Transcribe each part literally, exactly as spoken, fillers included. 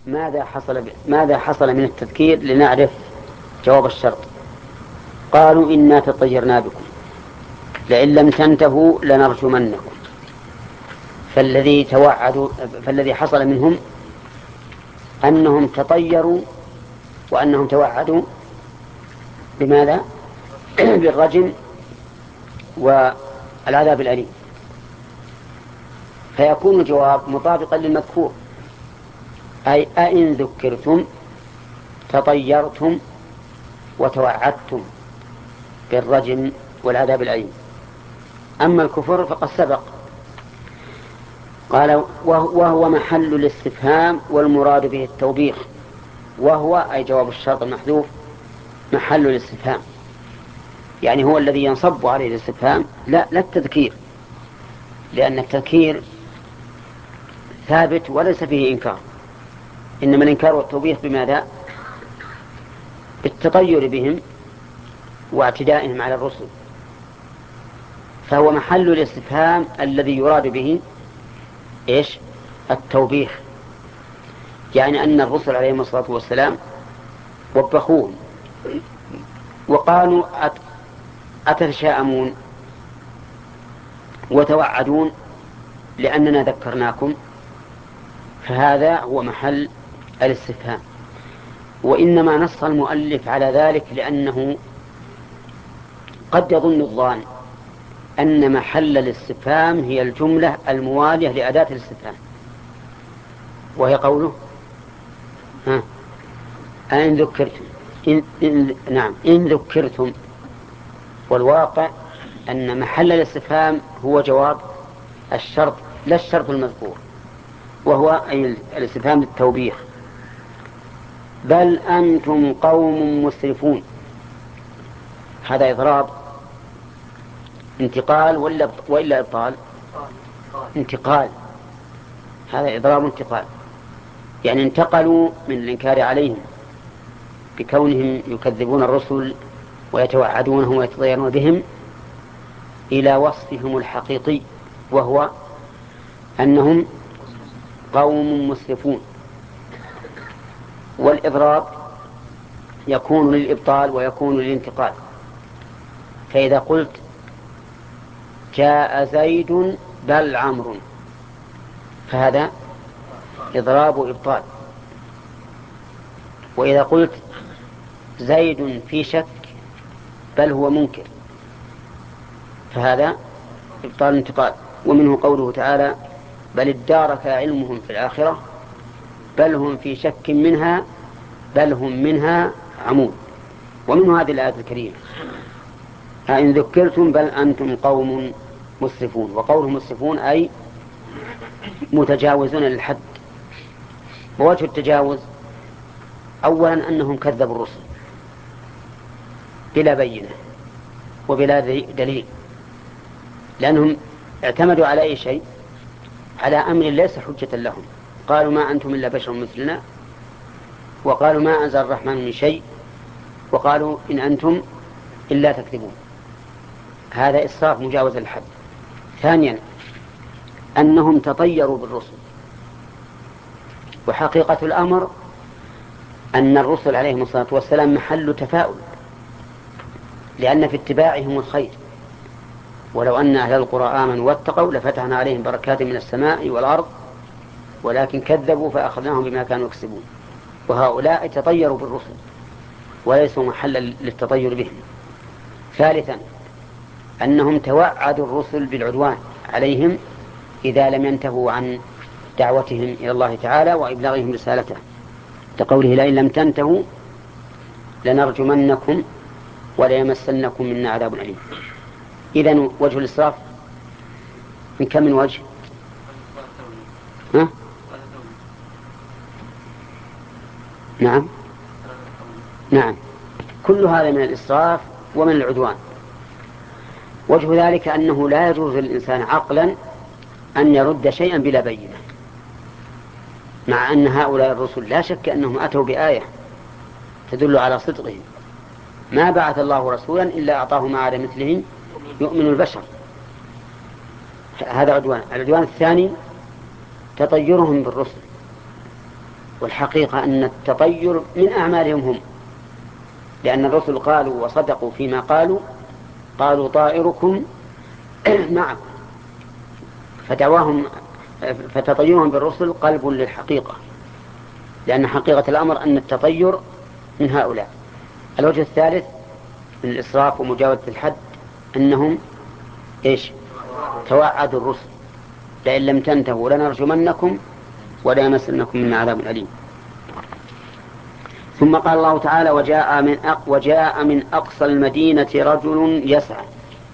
ماذا حصل ب... ماذا حصل من التذكير لنعرف جواب الشرط. قالوا إنا تطيرنا بكم لئن لم تنتهوا لنرجمنكم. فالذي توعدوا فالذي حصل منهم أنهم تطيروا وأنهم توعدوا بماذا؟ بالرجم والعذاب الأليم، فيكون الجواب مطابقا للمذكور، أي أئن ذكرتم تطيرتم وتوعدتم بالرجم والعذاب الأليم. أما الكفر فقد سبق. قال وهو محل الاستفهام والمراد به التوبيخ. وهو أي جواب الشرط المحذوف محل الاستفهام، يعني هو الذي ينصب عليه الاستفهام، لا لا التذكير، لأن التذكير ثابت وليس فيه إنكار، إنما الإنكار والتوبيخ بماذا؟ بالتطير بهم واعتدائهم على الرسل. فهو محل الاستفهام الذي يراد به إيش؟ التوبيخ، يعني أن الرسل عليهم الصلاة والسلام وبخون وقالوا أتتشاءمون وتوعدون لأننا ذكرناكم، فهذا هو محل الاستفهام. وإنما نص المؤلف على ذلك لأنه قد يظن الظان أن محل الاستفهام هي الجملة الموالية لأداة الاستفهام، وهي قوله ها أين ذكرتم إن إن نعم إن ذكرتم. والواقع أن محل الاستفهام هو جواب الشرط لا الشرط المذكور، وهو أي الاستفهام للتوبيخ. بل أنتم قوم مسرفون. هذا إضراب انتقال ولا وإلا إبطال؟ انتقال. هذا إضراب انتقال، يعني انتقلوا من الإنكار عليهم بكونهم يكذبون الرسل ويتوعدونهم ويتطيرون بهم إلى وصفهم الحقيقي، وهو أنهم قوم مسرفون. والإضراب يكون للإبطال ويكون للانتقال. فإذا قلت جاء زيد بل عمرو فهذا إضراب وإبطال. وإذا قلت زيد في شك بل هو منكر فهذا إبطال انتقال. ومنه قوله تعالى بل ادارك علمهم في الآخرة بل هم في شك منها بل هم منها عمون. ومنه هذه الآية الكريمة أئن ذكرتم بل أنتم قوم مسرفون. وقوله مسرفون أي متجاوزون للحد. ووجه التجاوز أولا أنهم كذبوا الرسل بلا بينة وبلا دليل، لأنهم اعتمدوا على أي شيء؟ على أمر ليس حجة لهم. قالوا ما أنتم إلا بشر مثلنا، وقالوا ما أنزل الرحمن من شيء، وقالوا إن أنتم إلا تكذبون. هذا إسراف مجاوز الحد. ثانيا أنهم تطيروا بالرسل. وحقيقة الأمر أن الرسل عليهم الصلاة والسلام محل تفاؤل، لأن في اتباعهم الخير. ولو أن أهل القرى آمنوا واتقوا لفتحنا عليهم بركات من السماء والأرض ولكن كذبوا فأخذناهم بما كانوا يكسبون. وهؤلاء تطيروا بالرسل وليسوا محلا للتطير بهم. ثالثا أنهم توعدوا الرسل بالعدوان عليهم إذا لم ينتهوا عن دعوتهم إلى الله تعالى وإبلاغهم رسالته، كقوله لئن لم تنتهوا لنرجمنكم وليمسنكم منا عذاب أليم. إذن وجه الإسراف من كم من وجه؟ ها؟ نعم نعم كل هذا من الإسراف ومن العدوان. وجه ذلك أنه لا يجوز للإنسان عقلا أن يرد شيئا بلا بينة، مع أن هؤلاء الرسل لا شك أنهم أتوا بآية تدل على صدقهم. ما بعث الله رسولا إلا أعطاه ما على مثله يؤمن البشر. هذا عدوان. العدوان الثاني تطيرهم بالرسل والحقيقة أن التطير من أعمالهم هم، لأن الرسل قالوا وصدقوا فيما قالوا، قالوا طائركم معكم، فدعواهم فتطيرهم بالرسل قلب للحقيقة، لأن حقيقة الأمر أن التطير من هؤلاء. الوجه الثالث من الإسراف ومجاوزة الحد أنهم إيش؟ توعدوا الرسل لئن لم تنتهوا لنرجمنكم ولا يمسنكم من عذاب أليم. ثم قال الله تعالى وجاء من أق وجاء من أقصى المدينة رجل يسعى.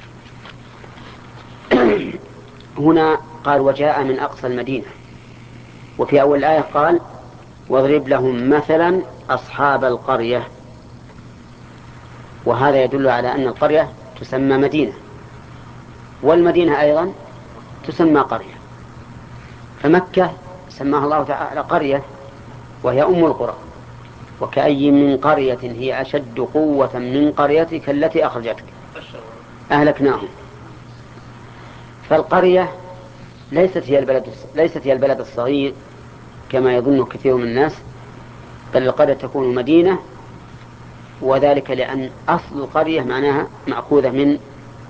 هنا قال وجاء من أقصى المدينة، وفي أول الآية قال واضرب لهم مثلا أصحاب القرية، وهذا يدل على أن القرية تسمى مدينة، والمدينة أيضا تسمى قرية. فمكة سماها الله تعالى قرية وهي أم القرى، وكأي من قرية هي أشد قوة من قريتك التي أخرجتك أهلكناهم. فالقرية ليست هي البلد ليست هي البلد الصغير كما يظن كثير من الناس، بل القرية تكون مدينة، وذلك لأن أصل القرية معناها مأخوذة من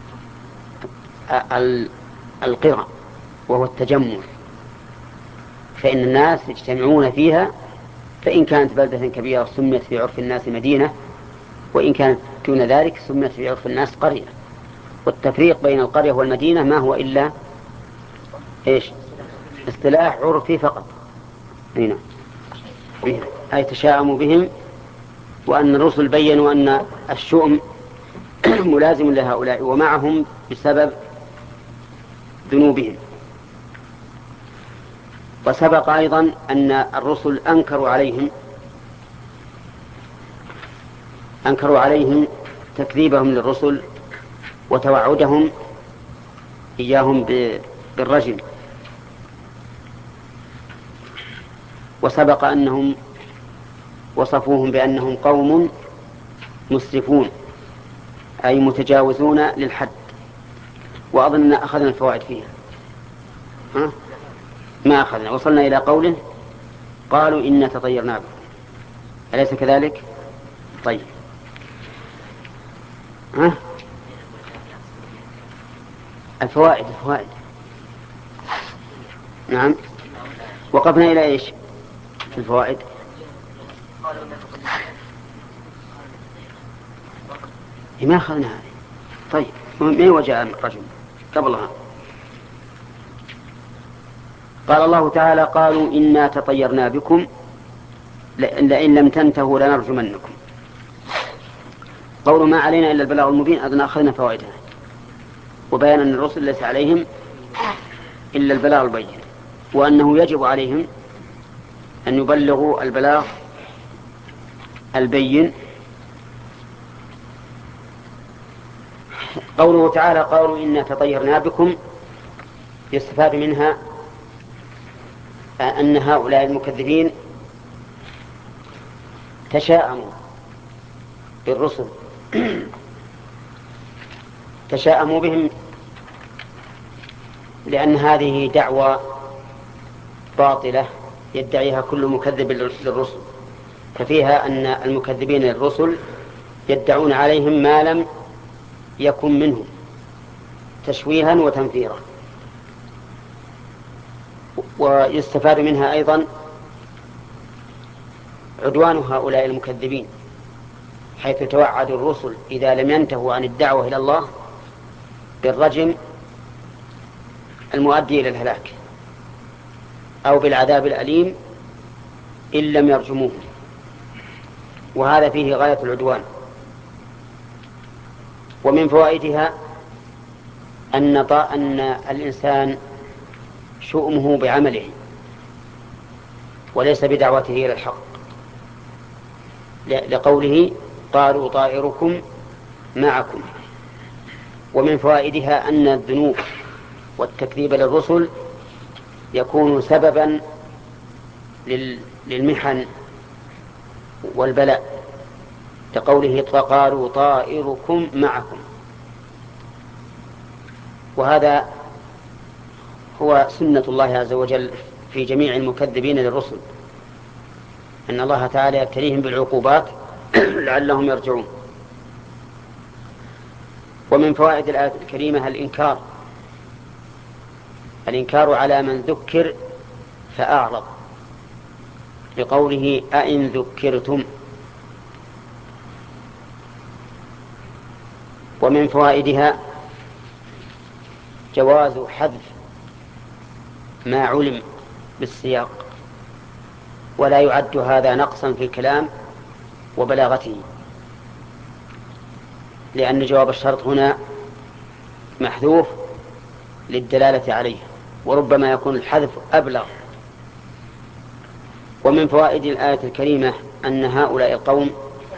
القرى وهو التجمع، فإن الناس يجتمعون فيها، فإن كانت بلدة كبيرة سميت في عرف الناس مدينة، وإن كانت دون ذلك سميت في عرف الناس قرية. والتفريق بين القرية والمدينة ما هو إلا إيش؟ اصطلاح عرفي فقط. هنا أي تشاءموا بهم، وأن الرسل بيّنوا أن الشؤم ملازم لهؤلاء ومعهم بسبب ذنوبهم. وسبق أيضا أن الرسل أنكروا عليهم أنكروا عليهم تكذيبهم للرسل وتوعدهم إياهم بالرجم. وسبق أنهم وصفوهم بأنهم قوم مسرفون أي متجاوزون للحد. وأظن أخذنا الفوائد فيها. ها؟ ما أخذنا، وصلنا إلى قوله قالوا إنا تطيرنا بكم، أليس كذلك؟ طيب، ها؟ الفوائد الفوائد نعم. وقفنا إلى إيش في الفوائد؟ ما أخذنا هذه. طيب، من وجاء الرجل قبلها؟ قال الله تعالى قالوا إنا تطيرنا بكم لئن لم تنتهوا لنرجمنكم. قولوا ما علينا إلا البلاغ المبين أظن أخذنا فوائدها، وبيان أن الرسل ليس عليهم إلا البلاغ البين، وأنه يجب عليهم أن يبلغوا البلاغ البين. قوله تعالى قالوا إنا تطيرنا بكم يستفاد منها أن هؤلاء المكذبين تشاءموا بالرسل تشاءموا بهم لأن هذه دعوة باطلة يدعيها كل مكذب للرسل، ففيها أن المكذبين للرسل يدعون عليهم ما لم يكن منهم تشويها وتنفيرا. ويستفاد منها أيضا عدوان هؤلاء المكذبين، حيث توعدوا الرسل إذا لم ينتهوا عن الدعوة إلى الله بالرجم المؤدي إلى الهلاك أو بالعذاب الأليم إن لم يرجموه، وهذا فيه غاية العدوان. ومن فوائدها أن أن الإنسان شؤمه بعمله وليس بدعوته إلى الحق، لقوله قالوا طائركم معكم. ومن فوائدها أن الذنوب والتكذيب للرسل يكون سببا للمحن والبلاء، لقوله قالوا طائركم معكم. وهذا هو سنة الله عز وجل في جميع المكذبين للرسل، أن الله تعالى يبتليهم بالعقوبات لعلهم يرجعون. ومن فوائد الآية الكريمة الإنكار الإنكار على من ذكر فأعرض، لقوله أئن ذكرتم. ومن فوائدها جواز حذف ما علم بالسياق، ولا يعد هذا نقصا في الكلام وبلاغته، لأن جواب الشرط هنا محذوف للدلالة عليه، وربما يكون الحذف أبلغ. ومن فوائد الآية الكريمة أن هؤلاء القوم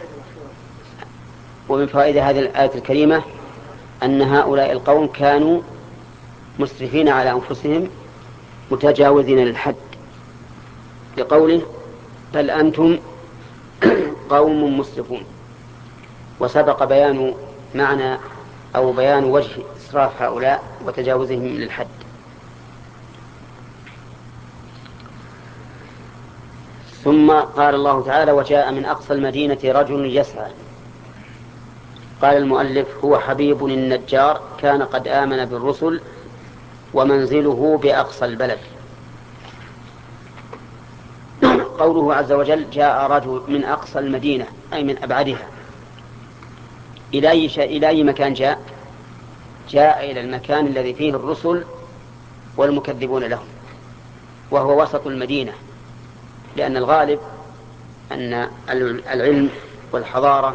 ومن فوائد هذه الآية الكريمة أن هؤلاء القوم كانوا مسرفين على أنفسهم متجاوزين للحد، لقوله بل أنتم قوم مسرفون. وسبق بيان معنى أو بيان وجه إسراف هؤلاء وتجاوزهم للحد. ثم قال الله تعالى وجاء من أقصى المدينة رجل يسعى. قال المؤلف هو حبيب النجار كان قد آمن بالرسل ومنزله بأقصى البلد. قوله عز وجل جاء رجل من أقصى المدينة أي من أبعدها. إلى أي, إلى أي مكان جاء؟ جاء إلى المكان الذي فيه الرسل والمكذبون لهم، وهو وسط المدينة، لأن الغالب أن العلم والحضارة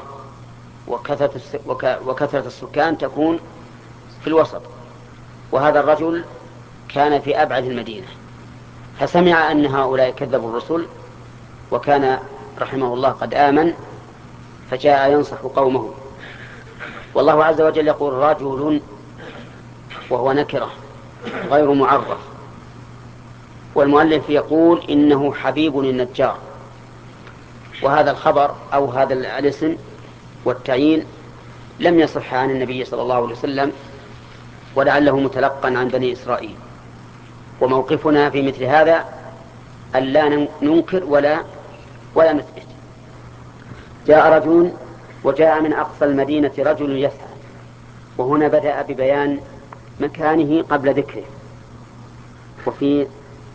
وكثرة السكان تكون في الوسط، وهذا الرجل كان في أبعد المدينة، فسمع أن هؤلاء كذبوا الرسل وكان رحمه الله قد آمن، فجاء ينصح قومه. والله عز وجل يقول رجل وهو نكرة غير معرف، والمؤلف يقول إنه حبيب النجار. وهذا الخبر أو هذا الاسم والتعيين لم يصح عن النبي صلى الله عليه وسلم، ولعله متلقا عن بني إسرائيل. وموقفنا في مثل هذا أن لا ننكر ولا ولا نثبت. جاء رجل وجاء من أقصى المدينة رجل يسعى، وهنا بدأ ببيان مكانه قبل ذكره. وفي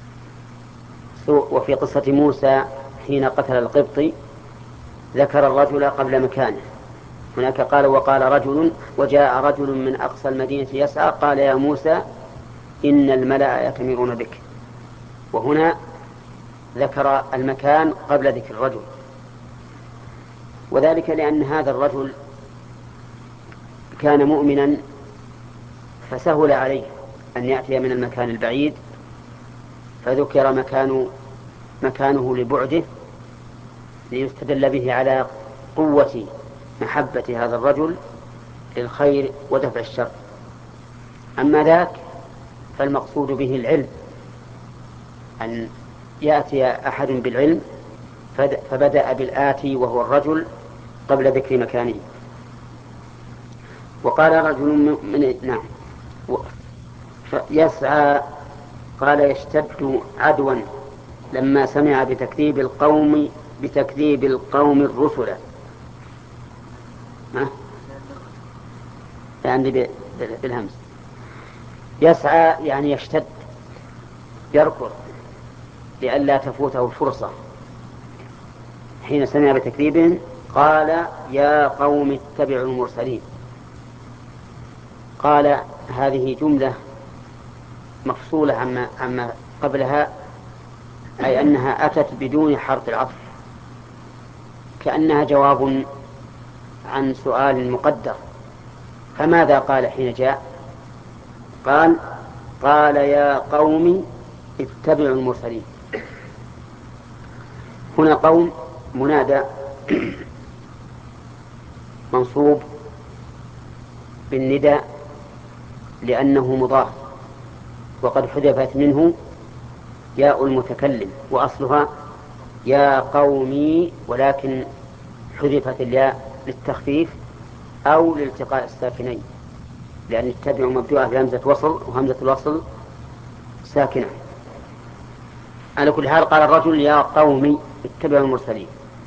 وفي قصة موسى حين قتل القبطي ذكر الرجل قبل مكانه. هناك قال وقال رجل وجاء رجل من أقصى المدينة يسعى قال يا موسى إن الملأ يأتمرون بك. وهنا ذكر المكان قبل ذكر الرجل، وذلك لأن هذا الرجل كان مؤمنا فسهل عليه أن يأتي من المكان البعيد، فذكر مكان مكانه لبعده ليستدل به على قوة محبة هذا الرجل للخير ودفع الشر. أما ذاك فالمقصود به العلم، أن يأتي أحد بالعلم، فبدأ بالآتي وهو الرجل قبل ذكر مكانه. وقال رجل من نعم يسعى قال يشتد عدوا لما سمع بتكذيب القوم بتكذيب القوم الرسل. ها يعني بالهمس. يسعى يعني يشتد يركض لئلا تفوته الفرصة. حين سمع بتكذيبهم قال يا قوم اتبعوا المرسلين. قال هذه جملة مفصولة عما, عما قبلها، أي أنها أتت بدون حرف العطف، كأنها جواب عن سؤال مقدر. فماذا قال حين جاء؟ قال قال يا قوم اتبعوا المرسلين. هنا قوم منادى منصوب بالنداء لأنه مضاف، وقد حذفت منه ياء المتكلم وأصلها يا قومي، ولكن حذفت الياء للتخفيف أو لالتقاء الساكنين، لأن اتبعوا مبدوءة بهمزة وصل، وهمزة الوصل ساكنة. على كل حال قال الرجل يا قومي اتبعوا المرسلين،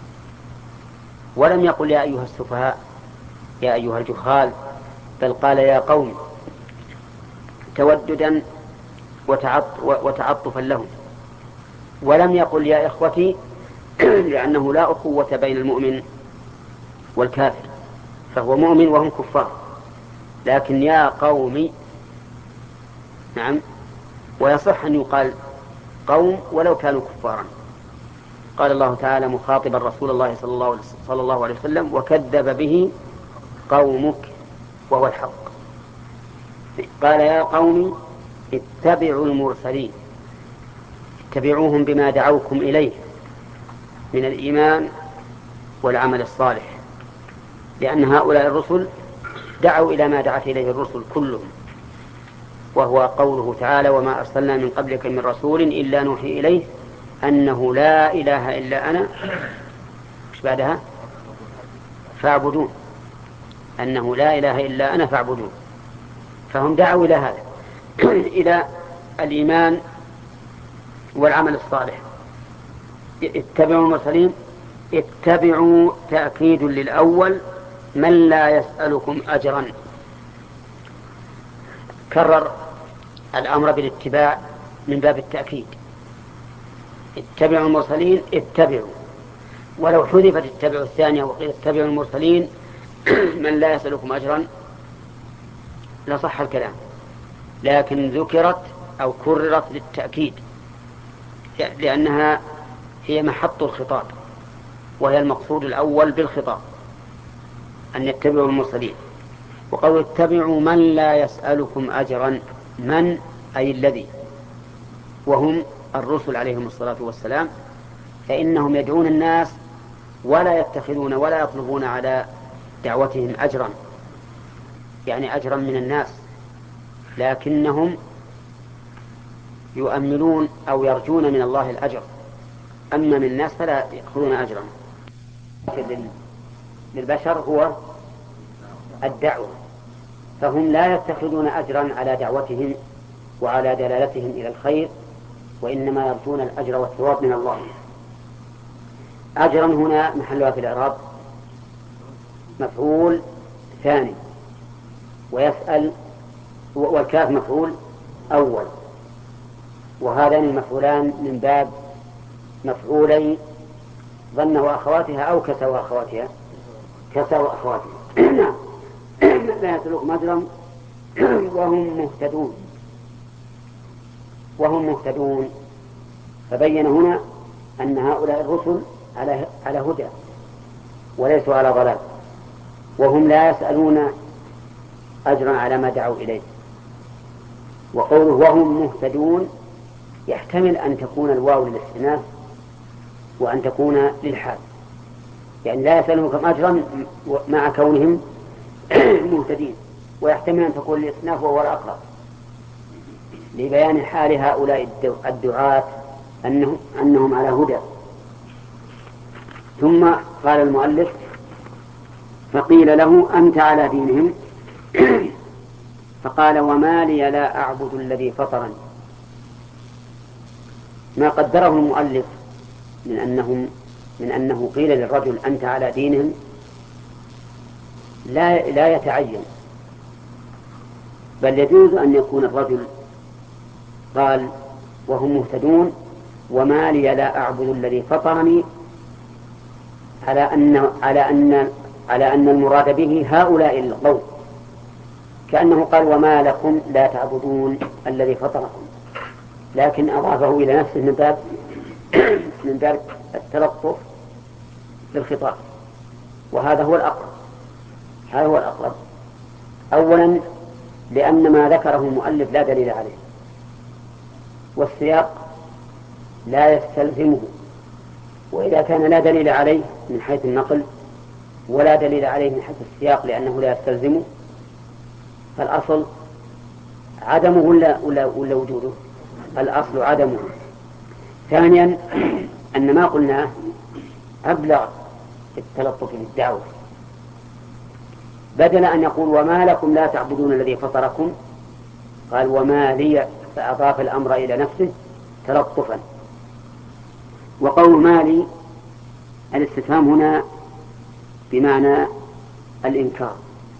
ولم يقل يا أيها السفهاء يا أيها الجهال، بل قال يا قوم توددا وتعطفا لهم، ولم يقل يا إخوتي لأنه لا أخوة بين المؤمن والكافر، فهو مؤمن وهم كفار، لكن يا قوم نعم، ويصح أن يقال قوم ولو كانوا كفارا. قال الله تعالى مخاطبا رسول الله صلى الله عليه وسلم وكذب به قومك وهو الحق، قال يا قوم اتبعوا المرسلين، اتبعوهم بما دعوكم إليه من الإيمان والعمل الصالح، لأن هؤلاء الرسل دعوا إلى ما دعت إليه الرسل كلهم، وهو قوله تعالى وما أرسلنا من قبلك من رسول إلا نوحي إليه أنه لا إله إلا أنا مش بعدها فاعبدون، أنه لا إله إلا أنا فاعبدون. فهم دعوا إلى هذا إلى الإيمان والعمل الصالح. اتبعوا المرسلين، اتبعوا تأكيد للأول من لا يسألكم أجرا، كرر الأمر بالاتباع من باب التأكيد، اتبعوا المرسلين اتبعوا، ولو حذفت اتبعوا الثانية وقيل اتبعوا المرسلين من لا يسألكم أجرا لصح الكلام، لكن ذكرت أو كررت للتأكيد لأنها هي محط الخطاب، وهي المقصود الأول بالخطاب أن يتبعوا المرسلين. وقالوا اتبعوا من لا يسألكم أجرا، من أي الذي، وهم الرسل عليهم الصلاة والسلام، فإنهم يدعون الناس ولا يتخذون ولا يطلبون على دعوتهم أجرا، يعني أجرا من الناس، لكنهم يؤملون أو يرجون من الله الأجر، أما من الناس فلا يأخذون أجرا. للبشر هو الدعوة، فهم لا يتخذون أجرا على دعوتهم وعلى دلالتهم إلى الخير، وإنما يرجون الأجر والثواب من الله. أجرا هنا محلها في الإعراب مفعول ثاني، ويسأل والكاف مفعول أول، وهذان المفعولان من باب مفعولي ظن وأخواتها أو كسى وأخواتها كسى وأخواتها لا يسلك مجرا وهم مهتدون وهم مهتدون فبين هنا أن هؤلاء الرسل على على هدى وليسوا على ضلال، وهم لا يسألون أجرا على ما دعوا إليه. وقوله وهم مهتدون يحتمل أن تكون الواو للاستئناف وأن تكون للحال، يعني لا يسألونكم أجرا مع كونهم مهتدين، ويحتمل أن تكون للاستئناف وهو الأقرب لبيان حال هؤلاء الدعاة أنهم, أنهم على هدى. ثم قال المؤلف فقيل له أنت على دينهم فقال وما لي لا أعبد الذي فطرني. ما قدره المؤلف من أنهم من أنه قيل للرجل أنت على دينهم لا لا يتعين، بل يجوز أن يكون الرجل قال وهم مهتدون وما لي لا أعبد الذي فطرني، على أن على أن على أن المراد به هؤلاء القوم، كأنه قال وما لكم لا تعبدون الذي فطركم، لكن أضافه إلى نفسه من باب من باب التلطف بالخطاب، وهذا هو الأقرب. هذا هو الأقرب أولا لأن ما ذكره المؤلف لا دليل عليه، والسياق لا يستلزمه، وإذا كان لا دليل عليه من حيث النقل ولا دليل عليه من حيث السياق لأنه لا يستلزمه، فالأصل عدمه ولا, ولا, ولا وجوده؟ الأصل عدمه. ثانيا أن ما قلناه أبلغ التلطف بالدعوة، بدل أن يقول وما لكم لا تعبدون الذي فطركم قال وما لي، فأضاف الأمر إلى نفسه تلطفا. وقول ما لي الاستفهام هنا بمعنى الإنكار،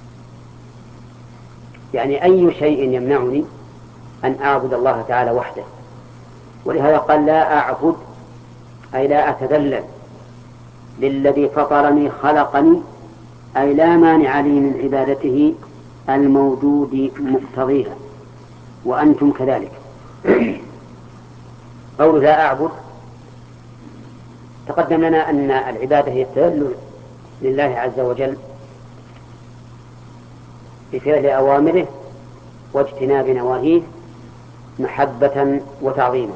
يعني أي شيء يمنعني أن أعبد الله تعالى وحده. ولهذا قال لا أعبد أي لا أتذلل للذي فطرني خلقني، أي لا مانع لي من عبادته الموجود مقتضيها، وأنتم كذلك. قول لا أعبد، تقدم لنا أن العبادة هي التذلل لله عز وجل بفعل أوامره واجتناب نواهيه محبة وتعظيما،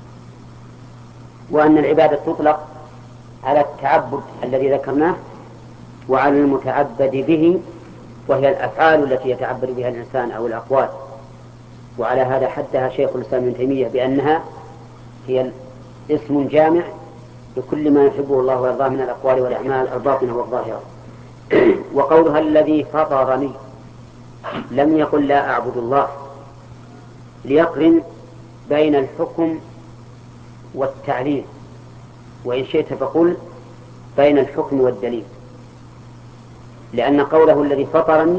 وأن العبادة تطلق على التعبد الذي ذكرناه وعلى المتعبد به، وهي الأفعال التي يتعبد بها الإنسان أو الأقوال. وعلى هذا حدها شيخ الإسلام ابن تيمية بأنها هي اسم جامع لكل ما يحبه الله ويرضاه من الأقوال والأعمال الباطنة والظاهرة. وقولها الذي فطرني لم يقل لا أعبد الله، ليقرن بين الحكم والتعليل، وإن شئت فقل بين الحكم والدليل، لأن قوله الذي فطرني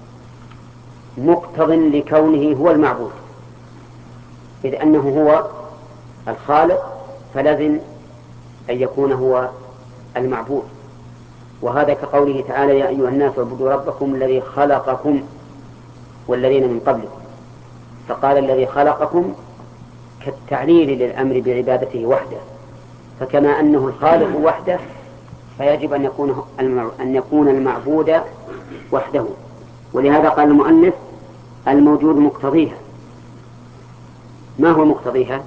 مقتض لكونه هو المعبود، إذ أنه هو الخالق فلازم أن يكون هو المعبود. وهذا كقوله تعالى يا أيها الناس اعبدوا ربكم الذي خلقكم والذين من قبلكم، فقال الذي خلقكم كالتعليل للأمر بعبادته وحده، فكما أنه الخالق وحده فيجب أن يكون أن يكون المعبود وحده. ولهذا قال المؤلف الموجود مقتضيها. ما هو مقتضيها؟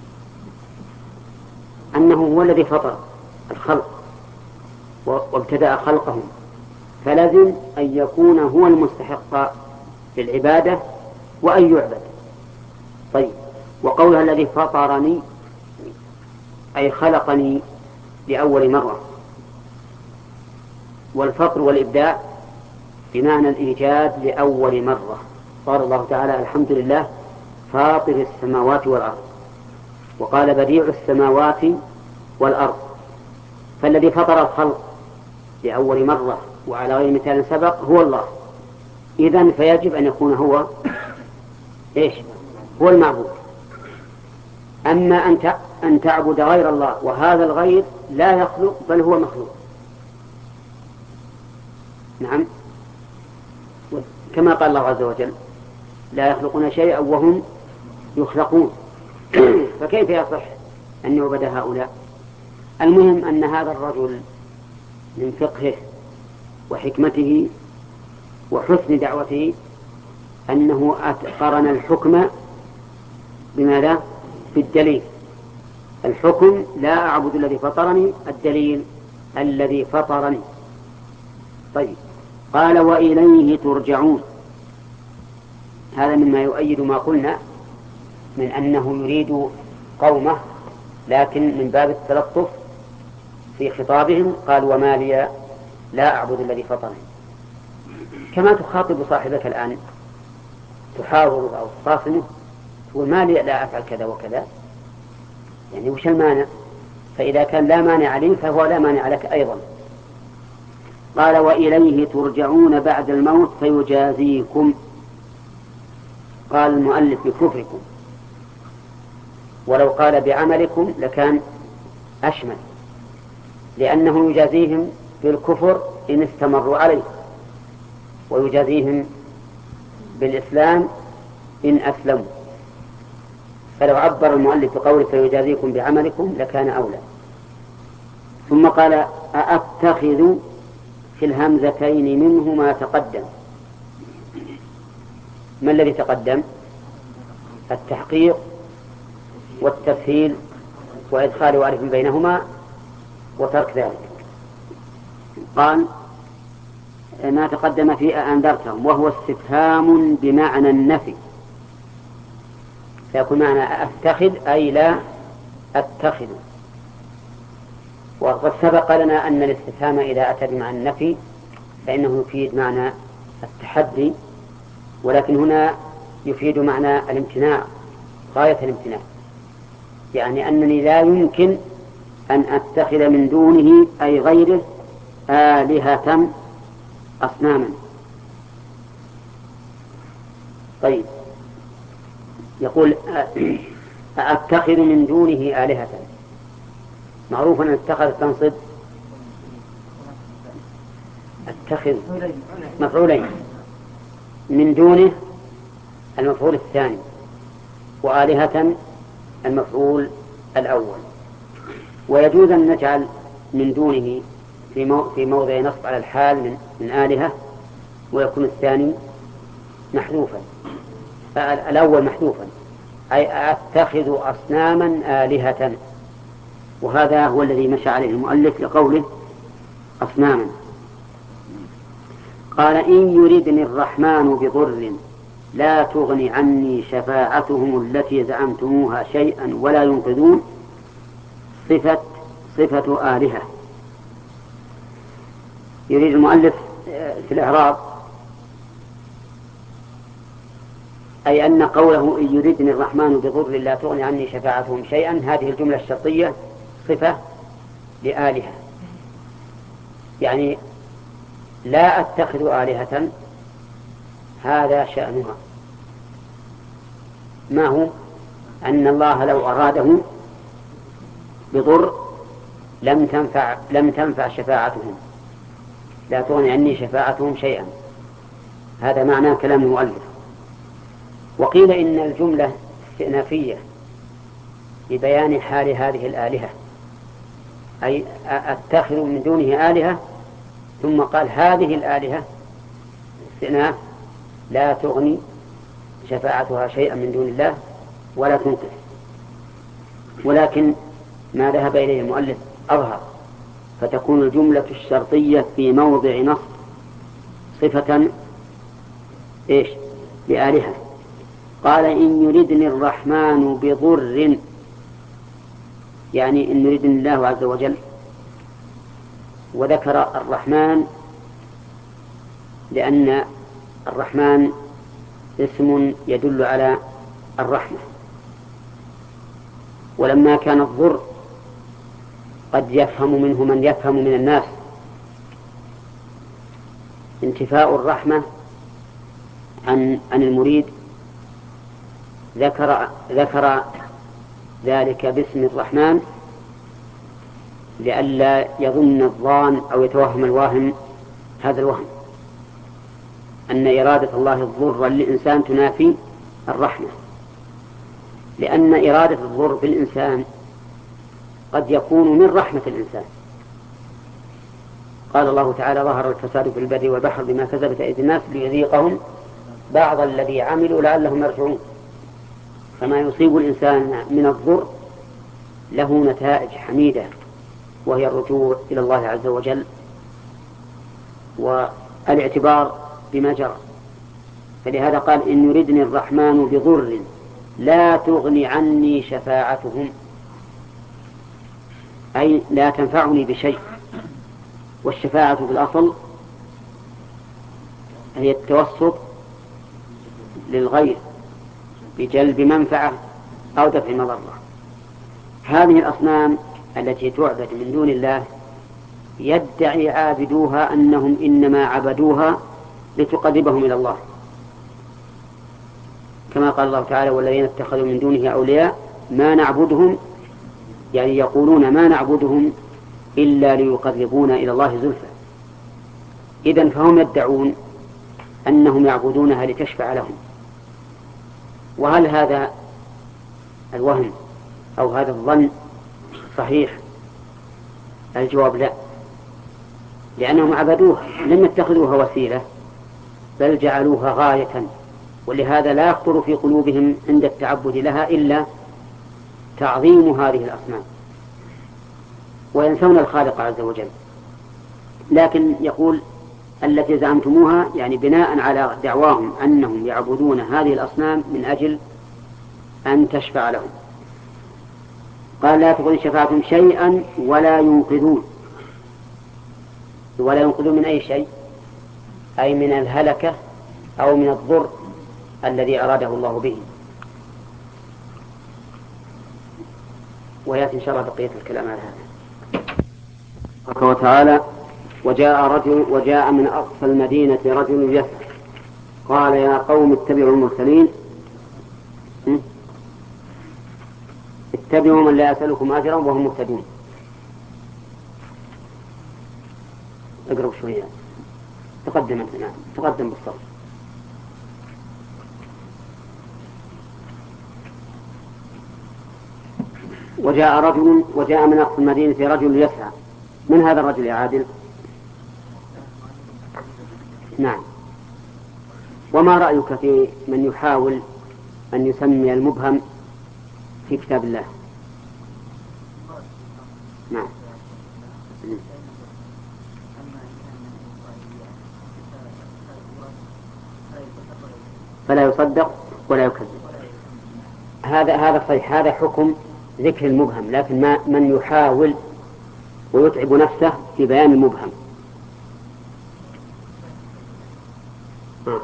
أنه هو الذي فطر الخلق وابتدأ خلقهم، فلازم أن يكون هو المستحق للعبادة وأن يعبد. طيب، وقولها الذي فطرني أي خلقني لأول مرة، والفطر والإبداع بمعنى الإيجاد لأول مرة. قال الله تعالى الحمد لله فاطر السماوات والأرض، وقال بديع السماوات والأرض. فالذي فطر الخلق لأول مرة وعلى غير مثال سبق هو الله، إذن فيجب أن يكون هو إيش؟ هو المعبود. أما أن أن تعبد غير الله وهذا الغير لا يخلق بل هو مخلوق، نعم، كما قال الله عز وجل لا يخلقون شيئا وهم يخلقون. فكيف يصح أن يعبد هؤلاء؟ المهم أن هذا الرجل من فقهه وحكمته وحسن دعوته أنه قرن الحكم بماذا؟ بالدليل. الحكم لا أعبد الذي فطرني، الدليل الذي فطرني. طيب، قال وإليه ترجعون. هذا مما يؤيد ما قلنا من أنه يريد قومه، لكن من باب التلطف في خطابهم قال وما لي لا أعبد الذي فطرني، كما تخاطب صاحبك الآن تحاور أو تخاصمه تقول ما لي لا أفعل كذا وكذا، يعني وش المانع؟ فإذا كان لا مانع لي فهو لا مانع لك أيضا. قال وإليه ترجعون بعد الموت فيجازيكم. قال المؤلف بكفركم، ولو قال بعملكم لكان أشمل، لأنه يجازيهم بالكفر إن استمروا عليه، ويجازيهم بالإسلام إن أسلموا. فلو عبر المؤلف بقوله فيجازيكم بعملكم لكان أولى. ثم قال أأتخذ في الهمزتين منه ما تقدم. ما الذي تقدم؟ التحقيق والتسهيل وإدخال ألف بينهما وترك ذلك. قال ما تقدم في أنذرتهم، وهو استفهام بمعنى النفي، فيكون معنى أتخذ أي لا أتخذ. وقد سبق لنا أن الاستفهام إذا أتى بمعنى النفي فإنه يفيد معنى التحدي، ولكن هنا يفيد معنى الامتناع غاية الامتناع، يعني أنني لا يمكن أن أتخذ من دونه أي غيره آلهة أصناما. طيب، يقول أتخذ من دونه آلهة، معروف أن اتخذ تنصب أتخذ مفعولين، من دونه المفعول الثاني، وآلهة المفعول الأول. ويجوز أن نجعل من دونه في مو في موضع نصب على الحال من, من آلهة، ويكون الثاني محذوفا، الأول محذوفا، أي أتخذ أصناما آلهة. وهذا هو الذي مشى عليه المؤلف لقوله أصناما. قال إن يردني الرحمن بضر لا تغني عني شفاعتهم التي زعمتموها شيئا ولا ينقذون، صفة صفة آلهة. يريد المؤلف في الإعراب أي أن قوله إن يردني الرحمن بضر لا تغني عني شفاعتهم شيئا، هذه الجملة الشرطية صفة لآلهة، يعني لا أتخذ آلهة، هذا شأنها. ما هو؟ أن الله لو أراده بضر لم تنفع لم تنفع شفاعتهم، لا تغني عني شفاعتهم شيئا. هذا معنى كلام المؤلف. وقيل إن الجملة استئنافية لبيان حال هذه الآلهة، أي أتخذ من دونه آلهة، ثم قال هذه الآلهة استئناف لا تغني شفاعتها شيئا من دون الله ولا تنقذ. ولكن ما ذهب إليه المؤلف أظهر، فتكون الجملة الشرطية في موضع نصب صفة إيش؟ لآلهة. قال إن يردني الرحمن بضر، يعني إن يردني الله عز وجل، وذكر الرحمن لأن الرحمن اسم يدل على الرحمة. ولما كان الضر قد يفهم منه من يفهم من الناس انتفاء الرحمة عن عن المريد، ذكر ذكر ذلك باسم الرحمن لئلا يظن الظان أو يتوهم الواهم هذا الوهم، أن إرادة الله الضر للإنسان تنافي الرحمة، لأن إرادة الضر بالإنسان قد يكون من رحمة الإنسان. قال الله تعالى ظهر الفساد في البر والبحر بما كسبت أيدي الناس ليذيقهم بعض الذي عملوا لعلهم يرجعون. فما يصيب الإنسان من الضر له نتائج حميدة، وهي الرجوع إلى الله عز وجل والاعتبار بما جرى. فلهذا قال إن يردني الرحمن بضر لا تغني عني شفاعتهم، أي لا تنفعني بشيء. والشفاعة في الأصل هي التوسط للغير بجلب منفعة أو دفع مضرة. هذه الأصنام التي تعبد من دون الله يدعي عابدوها أنهم إنما عبدوها لتقربهم إلى الله، كما قال الله تعالى والذين اتخذوا من دونه أولياء ما نعبدهم، يعني يقولون ما نعبدهم إلا ليقربونا إلى الله زلفى. إذن فهم يدعون أنهم يعبدونها لتشفع لهم. وهل هذا الوهم أو هذا الظن صحيح؟ الجواب لا، لأنهم عبدوها لم يتخذوها وسيلة بل جعلوها غاية، ولهذا لا يخطر في قلوبهم عند التعبد لها إلا تعظيم هذه الأصنام، وينسون الخالق عز وجل. لكن يقول التي زعمتموها، يعني بناء على دعواهم أنهم يعبدون هذه الأصنام من أجل أن تشفع لهم. قال لا تغني شفاعتهم شيئا ولا ينقذون. ولا ينقذون من أي شيء؟ أي من الهلكة أو من الضر الذي أراده الله به. ويأتي إن شاء الله بقية الكلام على هذا. وتعالى: وجاء رجل وجاء من أقصى المدينة رجل يسعى قال يا قوم اتبعوا المرسلين اتبعوا من لا يسألكم أجرا وهم مهتدون. اقرأوا شوية. تقدم أنت. نعم تقدم بالصوت. وجاء رجل وجاء من أقصى المدينة رجل يسعى. من هذا الرجل يا عادل؟ نعم. وما رأيك في من يحاول أن يسمي المبهم في كتاب الله؟ نعم. فلا يصدق ولا يكذب. هذا هذا صحيح. هذا حكم ذكر المبهم، لكن ما من يحاول ويتعب نفسه في بيان المبهم. آه.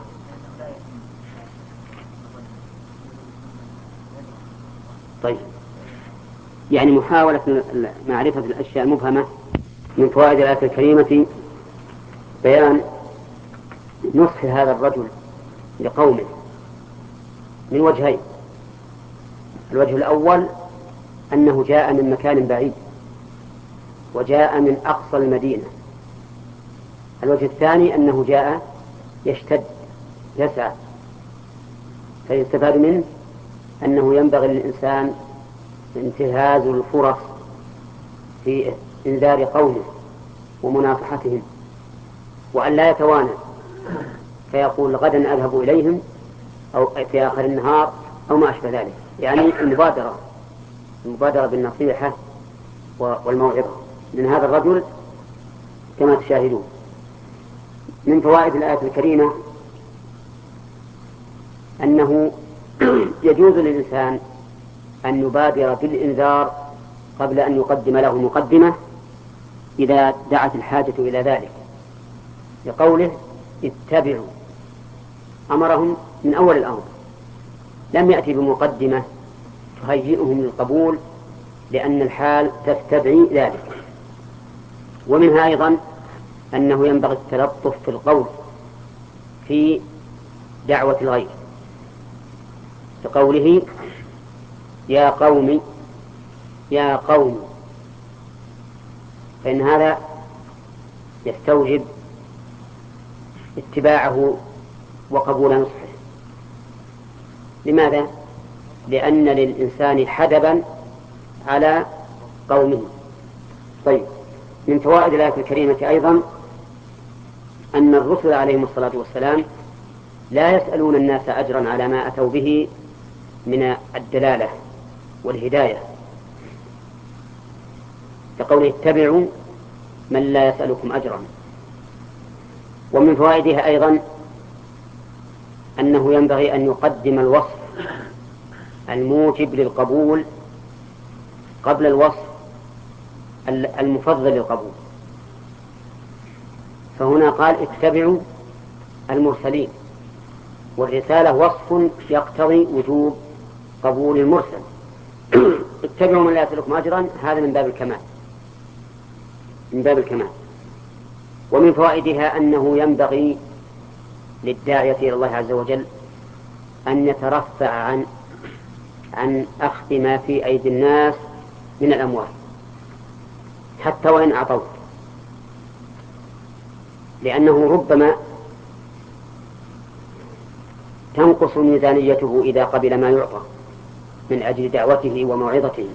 طيب، يعني محاولة معرفة الأشياء المبهمة. من فوائد الآية الكريمة بيان نصح هذا الرجل لقومه من وجهين. الوجه الأول أنه جاء من مكان بعيد وجاء من أقصى المدينة. الوجه الثاني أنه جاء يشتد يسعى، فيستفاد منه أنه ينبغي للإنسان انتهاز الفرص في إنذار قومه ومناصحتهم، وأن لا يتوانى فيقول غدا أذهب إليهم أو في آخر النهار أو ما أشبه ذلك. يعني المبادرة المبادرة بالنصيحة والموعظة من هذا الرجل كما تشاهدون. من فوائد الآية الكريمة أنه يجوز للإنسان أن يبادر بالإنذار قبل أن يقدم له مقدمة إذا دعت الحاجة إلى ذلك، لقوله اتبعوا، أمرهم من أول الأمر، لم يأتي بمقدمة تهيئهم للقبول لأن الحال تستدعي ذلك. ومنها أيضا أنه ينبغي التلطف في القول في دعوة الغير، كقوله يا قوم يا قوم، فإن هذا يستوجب اتباعه وقبول نصحه. لماذا؟ لأن للإنسان حدبا على قومه. طيب، من فوائد الآية الكريمة أيضا أن الرسل عليهم الصلاة والسلام لا يسألون الناس أجرا على ما أتوا به من الدلالة والهداية، كقوله اتبعوا من لا يسألكم أجرا. ومن فوائدها أيضا أنه ينبغي أن يقدم الوصف الموجب للقبول قبل الوصف المفضل للقبول. فهنا قال اتبعوا المرسلين، والرسالة وصف يقتضي وجوب قبول المرسل. اتبعوا من لا يسألكم أجرا، هذا من باب الكمال من باب الكمال. ومن فوائدها أنه ينبغي للداعية إلى الله عز وجل أن يترفع عن عن أخذ ما في أيدي الناس من الأموال حتى وإن أعطوه، لأنه ربما تنقص ميزانيته إذا قبل ما يعطى من أجل دعوته وموعظته.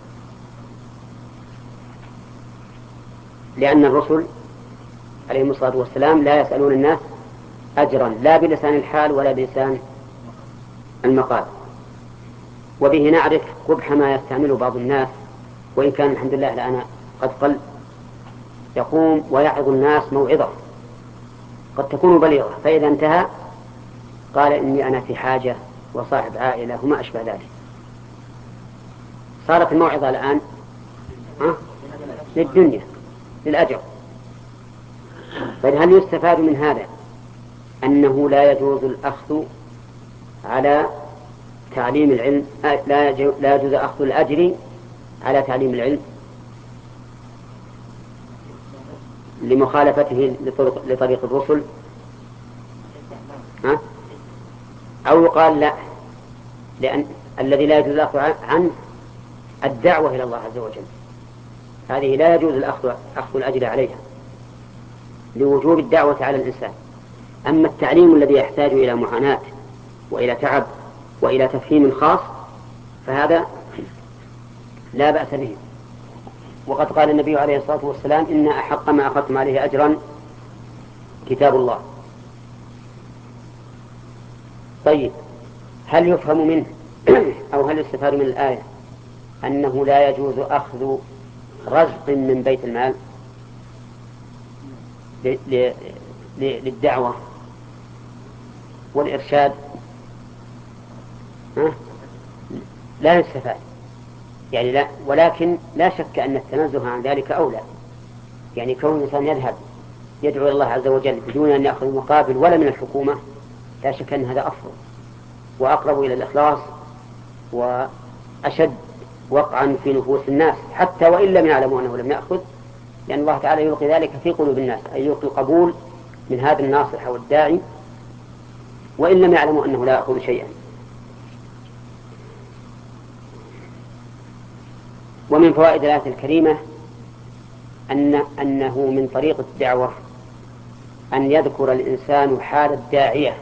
لأن الرسل عليهم الصلاة والسلام لا يسألون الناس أجرا لا بلسان الحال ولا بلسان المقال. وبه نعرف قبح ما يستعمله بعض الناس، وإن كان الحمد لله الآن قد قل، يقوم ويعظ الناس موعظة قد تكون بليغة، فإذا انتهى قال إني أنا في حاجة وصاحب عائلة وما أشبه ذلك. صارت الموعظة الآن ها؟ للدنيا للأجر. فهل يستفاد من هذا أنه لا يجوز الأخذ على تعليم العلم، لا يجوز أخذ الأجر على تعليم العلم؟ لمخالفته لطريق, لطريق الرسل، ها؟ أو يقال لا، لأن الذي لا يجوز الأخذ عنه الدعوة إلى الله عز وجل، هذه لا يجوز الأخذ أخذ الأجر عليها لوجوب الدعوة على الإنسان. أما التعليم الذي يحتاج إلى معاناة وإلى تعب وإلى تفهيم خاص فهذا لا بأس به. وقد قال النبي عليه الصلاة والسلام: إن أحق ما أخذتم عليه أجرا كتاب الله. طيب، هل يفهم منه أو هل يستفاد من الآية أنه لا يجوز أخذ رزق من بيت المال للدعوة والإرشاد؟ ها؟ لا يستفاد يعني لا، ولكن لا شك أن التنزه عن ذلك أولى. يعني كون الإنسان يذهب يدعو إلى الله عز وجل بدون أن يأخذ مقابل ولا من الحكومة، لا شك أن هذا أفضل وأقرب إلى الإخلاص وأشد وقعا في نفوس الناس، حتى وإن لم يعلموا أنه لم يأخذ، لأن الله تعالى يلقي ذلك في قلوب الناس، أي يلقي القبول من هذا الناصح أو الداعي وإن لم يعلموا أنه لا يأخذ شيئا. ومن فوائد الآية الكريمة أن أنه من طريق الدعوة أن يذكر الإنسان حال الداعية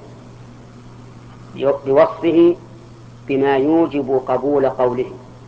بوصفه بما يوجب قبول قوله،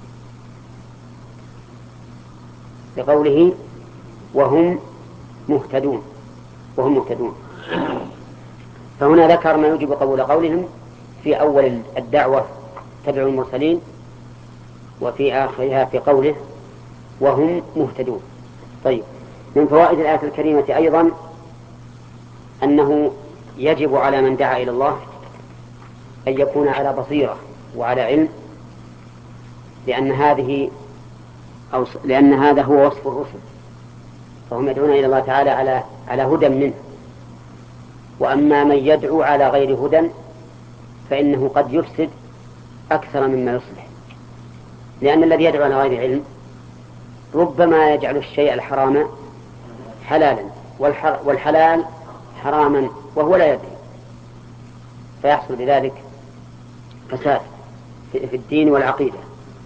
بقوله وهم مهتدون وهم مهتدون. فهنا ذكر ما يوجب قبول قولهم في أول الدعوة تبع المرسلين، وفي آخرها في قوله وهم مهتدون. طيب، من فوائد الآية الكريمة أيضا أنه يجب على من دعا إلى الله أن يكون على بصيرة وعلى علم، لأن هذه أو لأن هذا هو وصف الرسل، فهم يدعون إلى الله تعالى على على هدى منه. وأما من يدعو على غير هدى فإنه قد يفسد أكثر مما يصلح، لأن الذي يدعو على غير علم ربما يجعل الشيء الحرام حلالا والحلال حراما وهو لا يدري، فيحصل بذلك فساد في الدين والعقيدة.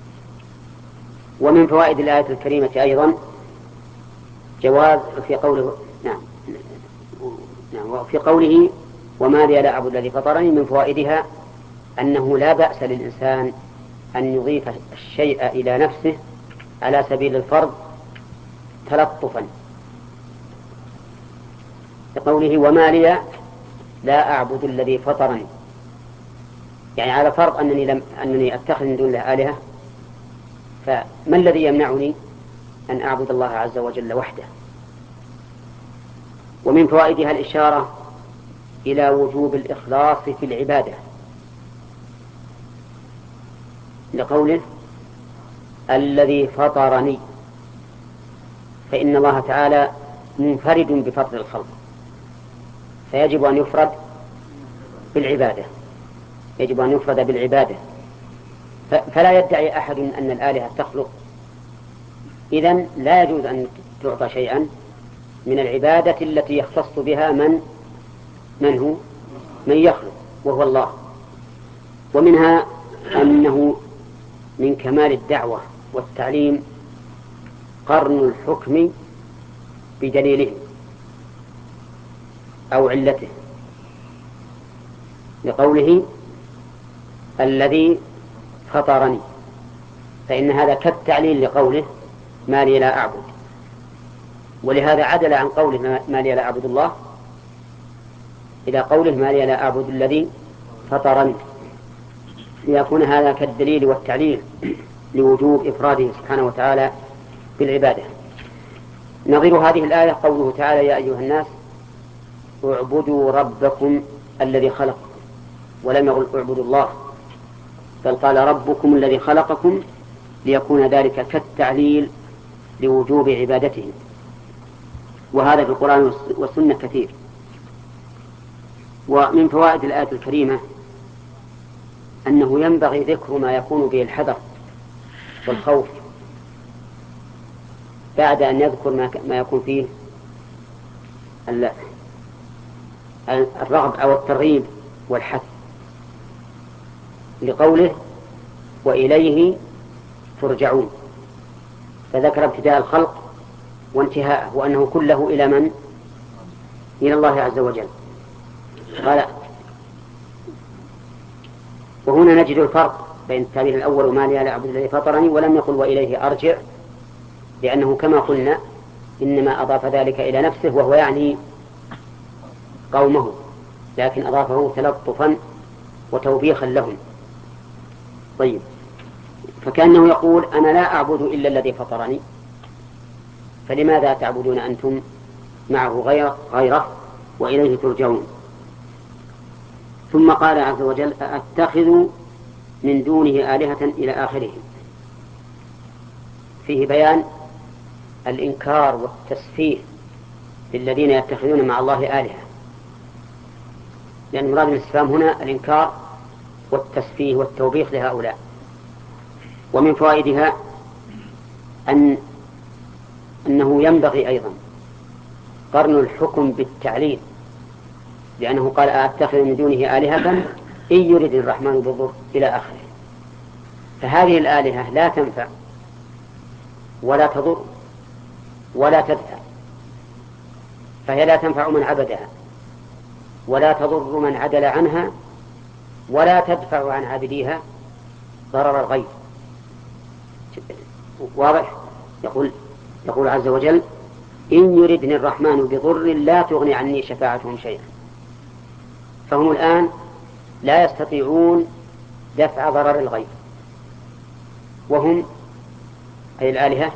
ومن فوائد الآية الكريمة أيضا جواز في قوله نعم نعم وفي قوله وما لي لا أعبد الذي فطرني، من فوائدها أنه لا بأس للإنسان أن يضيف الشيء إلى نفسه على سبيل الفرض تلطفا، لقوله وما لي لا أعبد الذي فطرني، يعني على فرض أنني لم أنني أتخذ من دون الله آلهة، فما الذي يمنعني أن أعبد الله عز وجل وحده؟ ومن فوائدها الإشارة إلى وجوب الإخلاص في العبادة، لقوله الذي فطرني، فإن الله تعالى منفرد بفطر الخلق، فيجب أن يفرد بالعبادة يجب أن يفرد بالعبادة فلا يدعي أحد أن الآلهة تخلق، إذن لا يجوز أن تعطى شيئا من العبادة التي يختص بها من من هو من يخلق وهو الله. ومنها أنه من كمال الدعوة والتعليم قرن الحكم بدليله أو علته، لقوله الذي فطرني، فإن هذا كالتعليل لقوله ما لي لا أعبد، ولهذا عدل عن قوله ما لي لا أعبد الله إلى قوله ما لي لا أعبد الذي فطرني، ليكون هذا كالدليل والتعليل لوجوب إفراده سبحانه وتعالى بالعبادة. نظير هذه الآية قوله تعالى يا أيها الناس اعبدوا ربكم الذي خلقكم، ولم يقل اعبدوا الله، بل قال ربكم الذي خلقكم، ليكون ذلك كالتعليل لوجوب عبادته، وهذا في القرآن والسنة كثير. ومن فوائد الآية الكريمة أنه ينبغي ذكر ما يكون به الحذر والخوف بعد أن يذكر ما يكون فيه الرغب أو الترغيب والحث، لقوله وإليه ترجعون، فذكر ابتداء الخلق وانتهاءه وأنه كله إلى من؟ إلى الله عز وجل. قال وهنا نجد الفرق بين التعبير الأول وما لي لا أعبد الذي فطرني، ولم يقل وإليه أرجع، لأنه كما قلنا إنما أضاف ذلك إلى نفسه وهو يعني قومه، لكن أضافه تلطفا وتوبيخا لهم. طيب، فكأنه يقول أنا لا أعبد إلا الذي فطرني، فلماذا تعبدون أنتم معه غير غيره وإليه ترجعون؟ ثم قال عز وجل أتخذ من دونه آلهة إلى آخره، فيه بيان الإنكار والتسفيه للذين يتخذون مع الله آلهة، لأن مراد الاستفهام هنا الإنكار والتسفيه والتوبيخ لهؤلاء. ومن فوائدها أن أنه ينبغي أيضا قرن الحكم بالتعليل، لأنه قال أتخذ من دونه آلهة إن يرد الرحمن بضر إلى آخره، فهذه الآلهة لا تنفع ولا تضر ولا تدفع، فهي لا تنفع من عبدها ولا تضر من عدل عنها ولا تدفع عن عابديها ضرر الغير. واضح؟ يقول يقول عز وجل إن يردني الرحمن بضر لا تغني عني شفاعتهم شيئا، فهم الآن لا يستطيعون دفع ضرر الغير، وهم أي الآلهة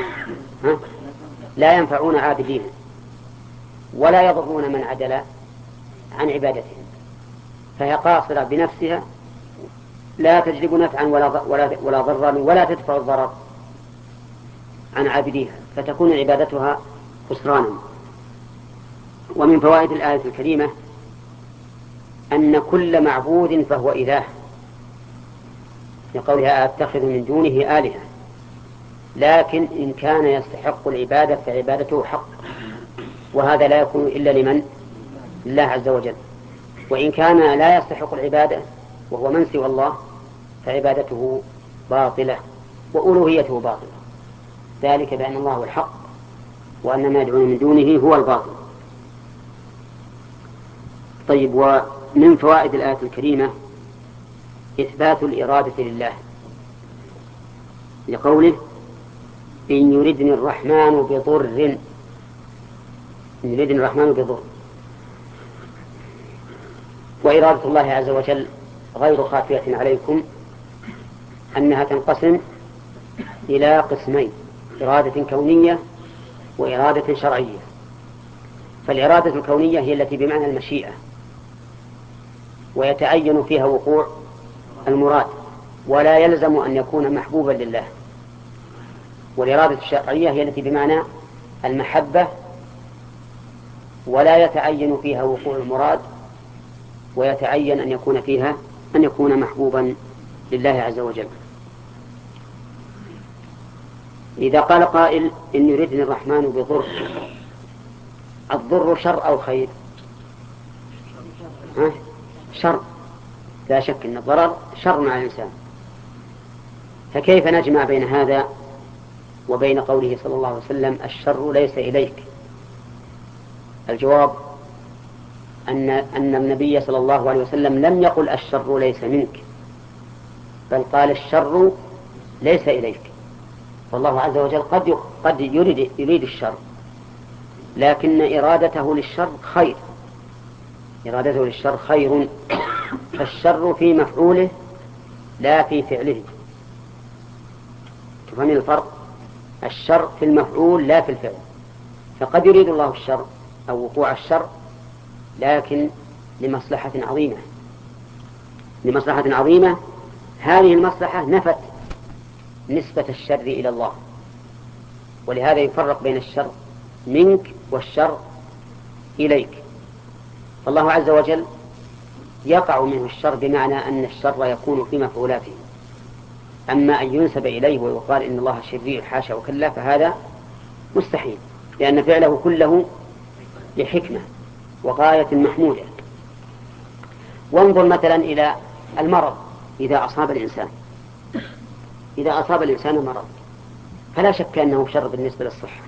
لا ينفعون عابدين ولا يضرون من عدل عن عبادتهم، فهي قاصرة بنفسها لا تجلب نفعا ولا ولا ضرا ولا تدفع الضرر عن عابديها، فتكون عبادتها خسرانا. ومن فوائد الآية الكريمة أن كل معبود فهو إله، لقولها أتخذ من دونه آلهة، لكن إن كان يستحق العبادة فعبادته حق، وهذا لا يكون إلا لمن؟ لله عز وجل. وإن كان لا يستحق العبادة وهو من سوى الله فعبادته باطلة وألوهيته باطلة، ذلك بأن الله هو الحق وأن ما يدعون من دونه هو الباطل. طيب، ومن فوائد الآية الكريمة إثبات الإرادة لله، لقوله إن يردني الرحمن بضر، إن يردني الرحمن بضر. وإرادة الله عز وجل غير خافية عليكم أنها تنقسم إلى قسمين: إرادة كونية وإرادة شرعية. فالإرادة الكونية هي التي بمعنى المشيئة ويتعين فيها وقوع المراد ولا يلزم أن يكون محبوبا لله، والإرادة الشرعية هي التي بمعنى المحبة ولا يتعين فيها وقوع المراد ويتعين أن يكون فيها أن يكون محبوبا لله عز وجل. إذا قال قائل إن يردني الرحمن بضر، الضر شر أو خير؟ ها؟ شر، لا شك أن الضرر شر مع الإنسان، فكيف نجمع بين هذا وبين قوله صلى الله عليه وسلم الشر ليس إليك؟ الجواب أن أن النبي صلى الله عليه وسلم لم يقل الشر ليس منك، بل قال الشر ليس إليك. والله عز وجل قد قد يريد يريد الشر، لكن إرادته للشر خير، إرادته للشر خير، فالشر في مفعوله لا في فعله. تفهمين الفرق؟ الشر في المفعول لا في الفعل، فقد يريد الله الشر أو وقوع الشر لكن لمصلحة عظيمة، لمصلحة عظيمة هذه المصلحة نفت نسبة الشر إلى الله، ولهذا يفرق بين الشر منك والشر إليك. فالله عز وجل يقع منه الشر بمعنى أن الشر يكون في مفعولاته، أما أن ينسب إليه ويقال إن الله شرير حاشا وكلا فهذا مستحيل، لأن فعله كله لحكمة وغاية محمودة. وانظر مثلا إلى المرض إذا أصاب الإنسان إذا أصاب الإنسان مرض فلا شك أنه شر بالنسبة للصحة،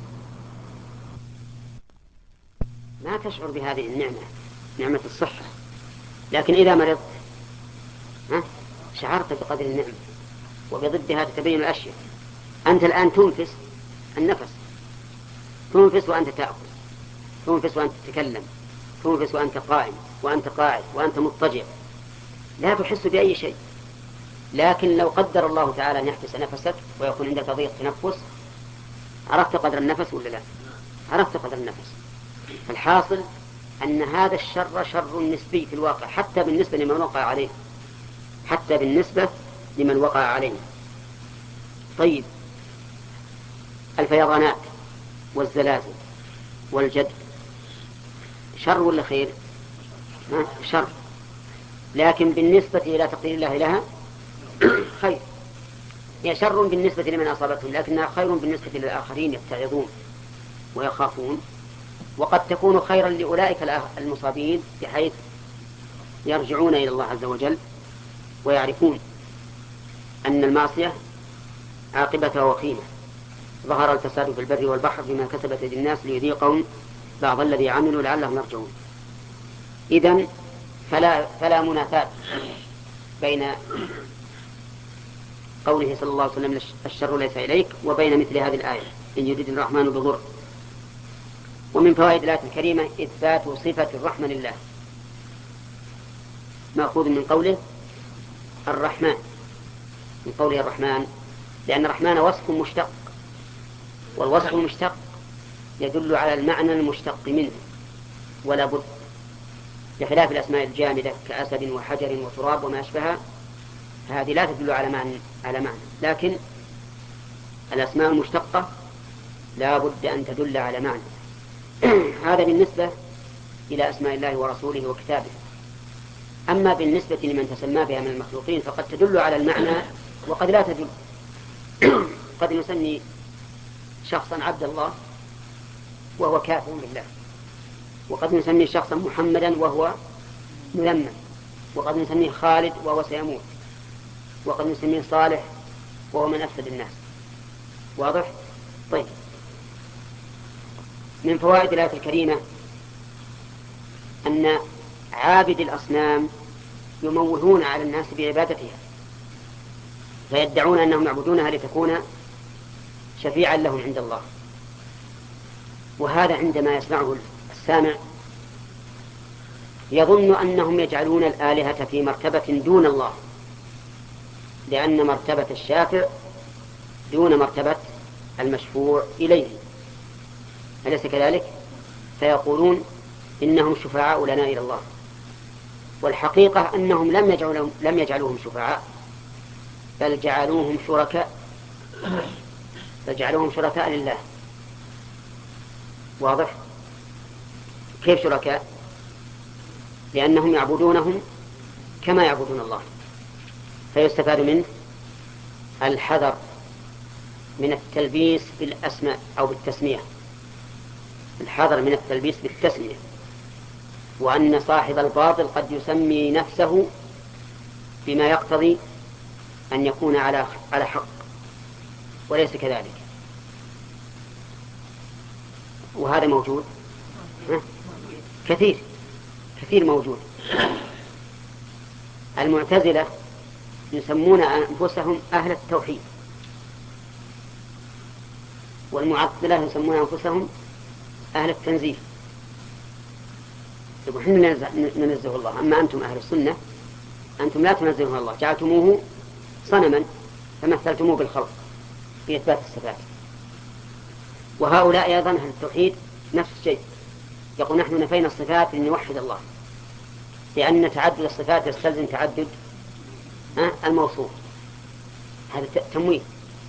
ما تشعر بهذه النعمة، نعمة الصحة، لكن إذا مرضت ها شعرت بقدر النعمة، وبضدها تتبين الأشياء. أنت الآن تنفس النفس، تنفس وأنت تأكل، تنفس وأنت تتكلم، تنفس وأنت قائم وأنت قاعد وأنت مضطجع، لا تحس بأي شيء. لكن لو قدر الله تعالى أن يحبس نفسك ويكون عندك ضيق تنفس، عرفت قدر النفس ولا لا؟ عرفت قدر النفس. الحاصل أن هذا الشر شر نسبي في الواقع، حتى بالنسبة لمن وقع عليه، حتى بالنسبة لمن وقع عليه. طيب، الفيضانات والزلازل والجد شر ولا خير؟ شر، لكن بالنسبة إلى تقدير الله لها خير. هي شر بالنسبة لمن أصابتهم، لكنها خير بالنسبة للآخرين يتعظون ويخافون، وقد تكون خيرا لأولئك المصابين بحيث يرجعون إلى الله عز وجل ويعرفون أن المعصية عاقبتها وخيمة. ظهر الفساد في البر والبحر بما كسبت يد الناس ليذيقهم بعض الذي عملوا لعلهم يرجعون. إذن فلا, فلا منافاة بين قوله صلى الله عليه وسلم الشر ليس إليك وبين مثل هذه الآية إن يريد الرحمن بضر. ومن فوائد الآية الكريمة إثبات صفة الرحمة لله، مأخوذ من قوله الرحمن، من قوله الرحمن، لأن الرحمن وصف مشتق، والوصف المشتق يدل على المعنى المشتق منه ولا بد، بخلاف الأسماء الجامدة كأسد وحجر وتراب وما أشبهها، هذه لا تدل على معنى على معنى لكن الأسماء المشتقة لا بد أن تدل على معنى. هذا بالنسبة إلى أسماء الله ورسوله وكتابه. أما بالنسبة لمن تسمى بها من المخلوقين فقد تدل على المعنى وقد لا تدل. قد نسمي شخصا عبد الله وهو كافر بالله، وقد نسمي شخصا محمدا وهو مذمم، وقد نسميه خالد وهو سيموت، وقد نسميه صالح وهو من أفسد الناس. واضح؟ طيب، من فوائد الآية الكريمة أن عابد الأصنام يموهون على الناس بعبادتها، فيدعون أنهم يعبدونها لتكون شفيعا لهم عند الله. وهذا عندما يسمعه السامع يظن أنهم يجعلون الآلهة في مرتبة دون الله، لأن مرتبة الشافع دون مرتبة المشفوع إليه، أليس كذلك؟ فيقولون إنهم شفعاء لنا إلى الله، والحقيقة أنهم لم يجعلوهم, لم يجعلوهم شفعاء، بل جعلوهم شركاء، بل جعلوهم شركاء لله. واضح؟ كيف شركاء؟ لأنهم يعبدونهم كما يعبدون الله. فيستفاد منه الحذر من التلبيس بالأسماء أو بالتسمية، الحذر من التلبيس بالتسمية، وأن صاحب الباطل قد يسمي نفسه بما يقتضي أن يكون على على حق وليس كذلك. وهذا موجود كثير كثير موجود. المعتزلة يسمون أنفسهم أهل التوحيد، والمعطلة يسمون أنفسهم أهل التنزيه. يقول حين ننزه الله، أما أنتم أهل السنة أنتم لا تنزهون الله، جعلتموه صنما فمثلتموه بالخلق في إثبات الصفات. وهؤلاء أيضا أهل التوحيد نفس الشيء، يقول نحن نفينا الصفات لنوحد الله، لأن تعدد الصفات يستلزم تعدد الموصوف، هذا تمويه.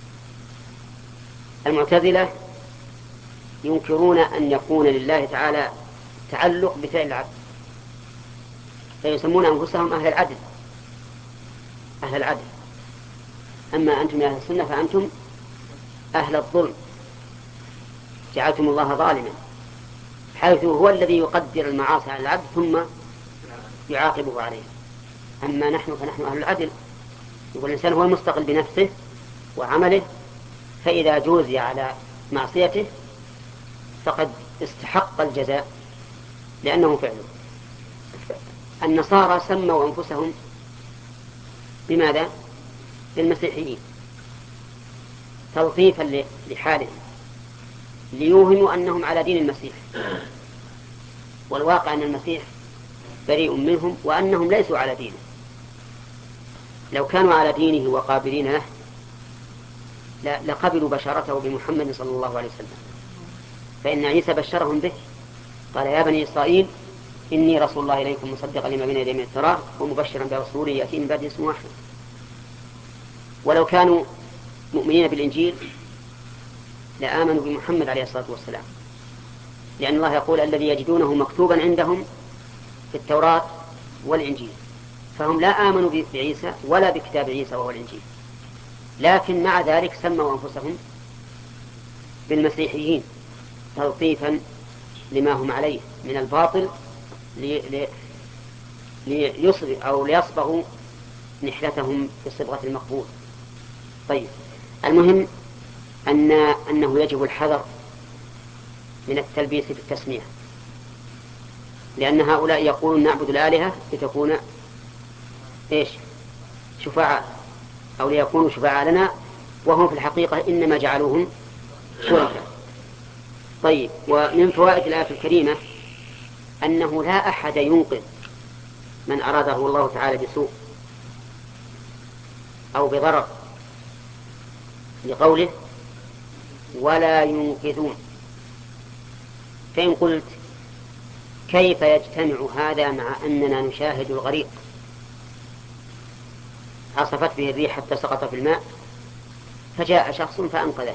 المعتزلة ينكرون أن يكون لله تعالى تعلق بفعل العبد، فيسمون أنفسهم أهل العدل، أهل العدل. أما أنتم يا أهل السنة فأنتم أهل الظلم، جعلتم الله ظالما حيث هو الذي يقدر المعاصي على العبد ثم يعاقبه عليه. أما نحن فنحن أهل العدل، يقول الإنسان هو المستقل بنفسه وعمله، فإذا جوزي على معصيته فقد استحق الجزاء لأنه فعله. النصارى سموا أنفسهم بماذا؟ بالمسيحيين تلطيفا لحالهم ليوهموا أنهم على دين المسيح، والواقع أن المسيح بريء منهم وأنهم ليسوا على دينه. لو كانوا على دينه وقابلين له لقبلوا بشارته بمحمد صلى الله عليه وسلم، فإن عيسى بشرهم به، قال يا بني إسرائيل إني رسول الله إليكم مصدقا لما بين يدي من التوراة ومبشرا برسول يأتي من بعد اسمه أحمد. ولو كانوا مؤمنين بالإنجيل لآمنوا بمحمد عليه الصلاة والسلام، لأن الله يقول الذي يجدونه مكتوبا عندهم في التوراة والإنجيل، فهم لا آمنوا بعيسى ولا بكتاب عيسى وهو الإنجيل، لكن مع ذلك سموا أنفسهم بالمسيحيين تلطيفا لما هم عليه من الباطل ليصبغ أو ليصبغوا نحلتهم بصبغة المقبول. طيب، المهم أن أنه يجب الحذر من التلبيس في التسمية، لأن هؤلاء يقولون نعبد الآلهة لتكون إيش؟ شفعاء أو ليكونوا شفعاء لنا، وهم في الحقيقة إنما جعلوهم شركاء. طيب، ومن فوائد الآية الكريمة أنه لا أحد ينقذ من أراده الله تعالى بسوء أو بضرر، لقوله ولا ينقذون. فإن قلت كيف يجتمع هذا مع أننا نشاهد الغريق عصفت به الريح حتى سقط في الماء فجاء شخص فأنقذه،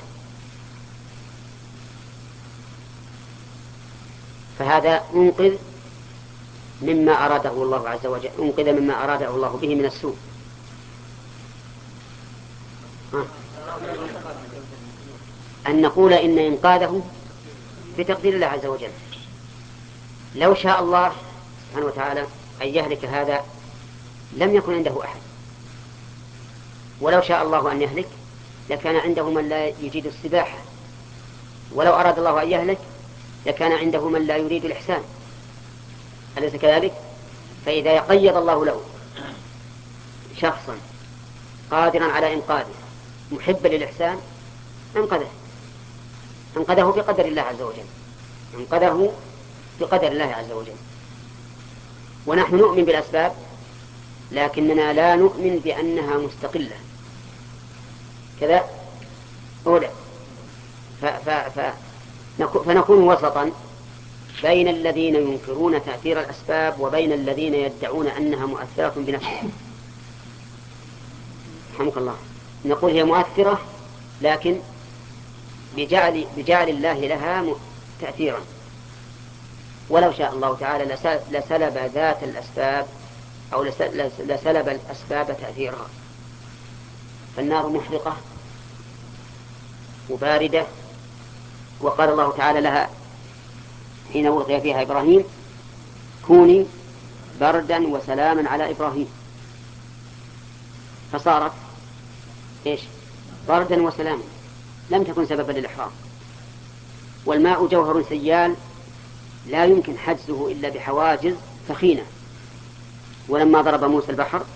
فهذا أنقذ مما أراده الله عز وجل، أنقذ مما أراده الله به من السوء. ها. أن نقول إن إنقاذه بتقدير الله عز وجل. لو شاء الله سبحانه وتعالى أن يهلك هذا لم يكن عنده أحد، ولو شاء الله أن يهلك لكان عنده من لا يجيد السباحة، ولو أراد الله أن يهلك لكان عنده من لا يريد الإحسان، أليس كذلك؟ فإذا يقيض الله له شخصا قادرا على إنقاذه محبا للإحسان أنقذه أنقذه بقدر الله عز وجل أنقذه بقدر الله عز وجل. ونحن نؤمن بالأسباب لكننا لا نؤمن بأنها مستقلة كذا أولا، ف ف ف فنكون وسطا بين الذين ينكرون تأثير الأسباب وبين الذين يدعون أنها مؤثرة بنفسها. رحمك الله، نقول هي مؤثرة لكن بجعل, بجعل الله لها تأثيرا، ولو شاء الله تعالى لسلب ذات الأسباب أو لسلب الأسباب تأثيرها. فالنار محرقة وباردة، وقال الله تعالى لها حين ألقي فيها إبراهيم كوني بردا وسلاما على إبراهيم، فصارت إيش؟ بردا وسلاما، لم تكن سببا للإحراق. والماء جوهر سيال لا يمكن حجزه إلا بحواجز ثخينة، ولما ضرب موسى البحر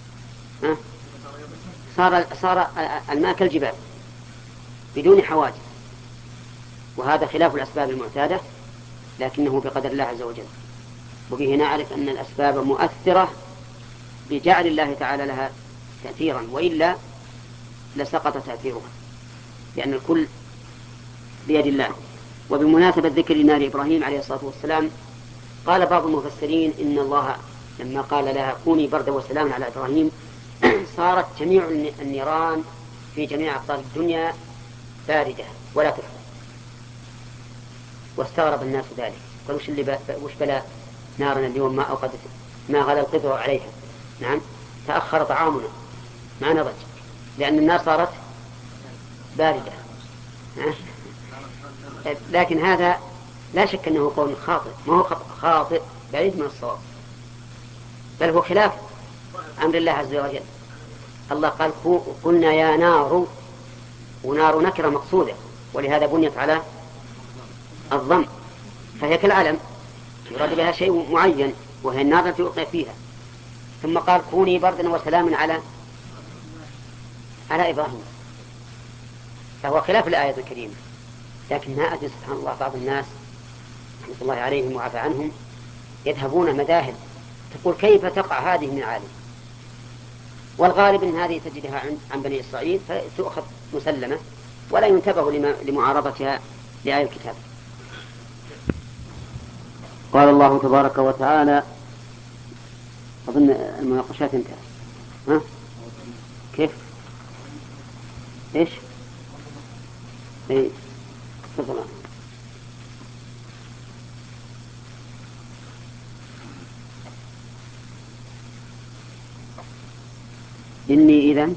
صار, صار الماء كالجبال بدون حواجز، وهذا خلاف الأسباب المعتادة لكنه بقدر الله عز وجل. وبه نعرف أن الأسباب مؤثرة بجعل الله تعالى لها تأثيرا، وإلا لسقط تأثيرها، لأن الكل بيد الله. وبمناسبة ذكر نار إبراهيم عليه الصلاة والسلام قال بعض المفسرين إن الله لما قال لها كوني بردا وسلاما على إبراهيم صارت جميع النيران في جميع أقطار الدنيا باردة ولا تحرق، واستغرب الناس ذلك، قالوا وش اللي وش بلا نارنا اليوم ما أوقدت ما غلى القدر عليها. نعم، تأخر طعامنا ما نضج لأن النار صارت باردة. لكن هذا لا شك أنه قول خاطئ، ما هو خاطئ بعيد من الصواب، بل هو خلاف أمر الله عز وجل. الله قال قلنا يا نار، ونار نكرة مقصودة، ولهذا بنيت على الضم، فهي كالعلم يراد بها شيء معين، وهي النار التي يوقع فيها. ثم قال كوني بردا وسلاما على على إبراهيم، فهو خلاف الآية الكريمة. لكن ما أدري سبحان الله بعض الناس رحمة الله عليهم وعفى عنهم يذهبون مذاهب تقول كيف تقع هذه من عالم، والغالب أن هذه تجدها عن بني إسرائيل فتؤخذ مسلمة ولا ينتبه لمعارضتها لآية الكتاب. قال الله تبارك وتعالى، أظن المناقشات انتهت، ها؟ كيف؟ إيش؟ إيه؟ تفضل. إني إذن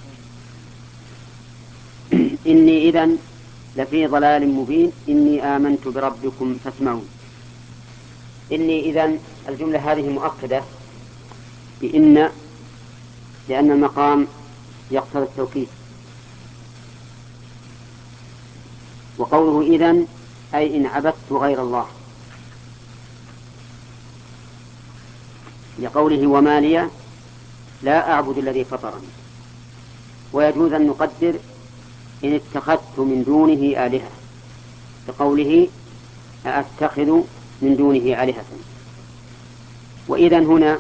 إني إذن لفي ضلال مبين إني آمنت بربكم فاسمعون. إني إذن الجملة هذه مؤكدة بإن، لأن المقام يقتضي التوكيد. وقوله إذن أي إن عبدت غير الله، لقوله وما لي لا أعبد الذي فطرني. ويجوز أن نقدر إن اتخذت من دونه آلهة، بقوله أأتخذ من دونه آلهة. وإذن هنا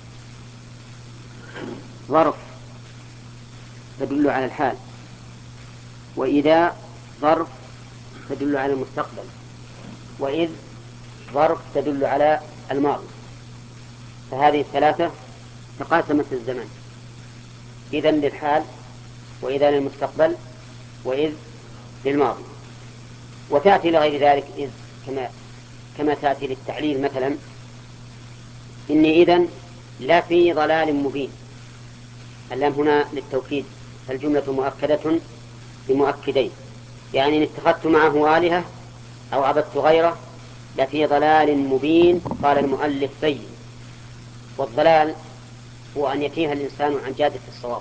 ظرف تدل على الحال، وإذا ظرف تدل على المستقبل، وإذ ظرف تدل على الماضي. فهذه الثلاثة تقاسمت الزمن، إذن للحال، وإذا للمستقبل، وإذ للماضي. وتأتي لغير ذلك إذ كما كما تأتي للتعليل مثلا إني إذن لا في ضلال مبين. اللام هنا للتوكيد، فالجملة مؤكدة بمؤكدين، يعني إن اتخذت معه آلهة أو عبدت غيره لفي ضلال مبين. قال المؤلف بين. والضلال هو أن يتيه الإنسان عن جادة الصواب.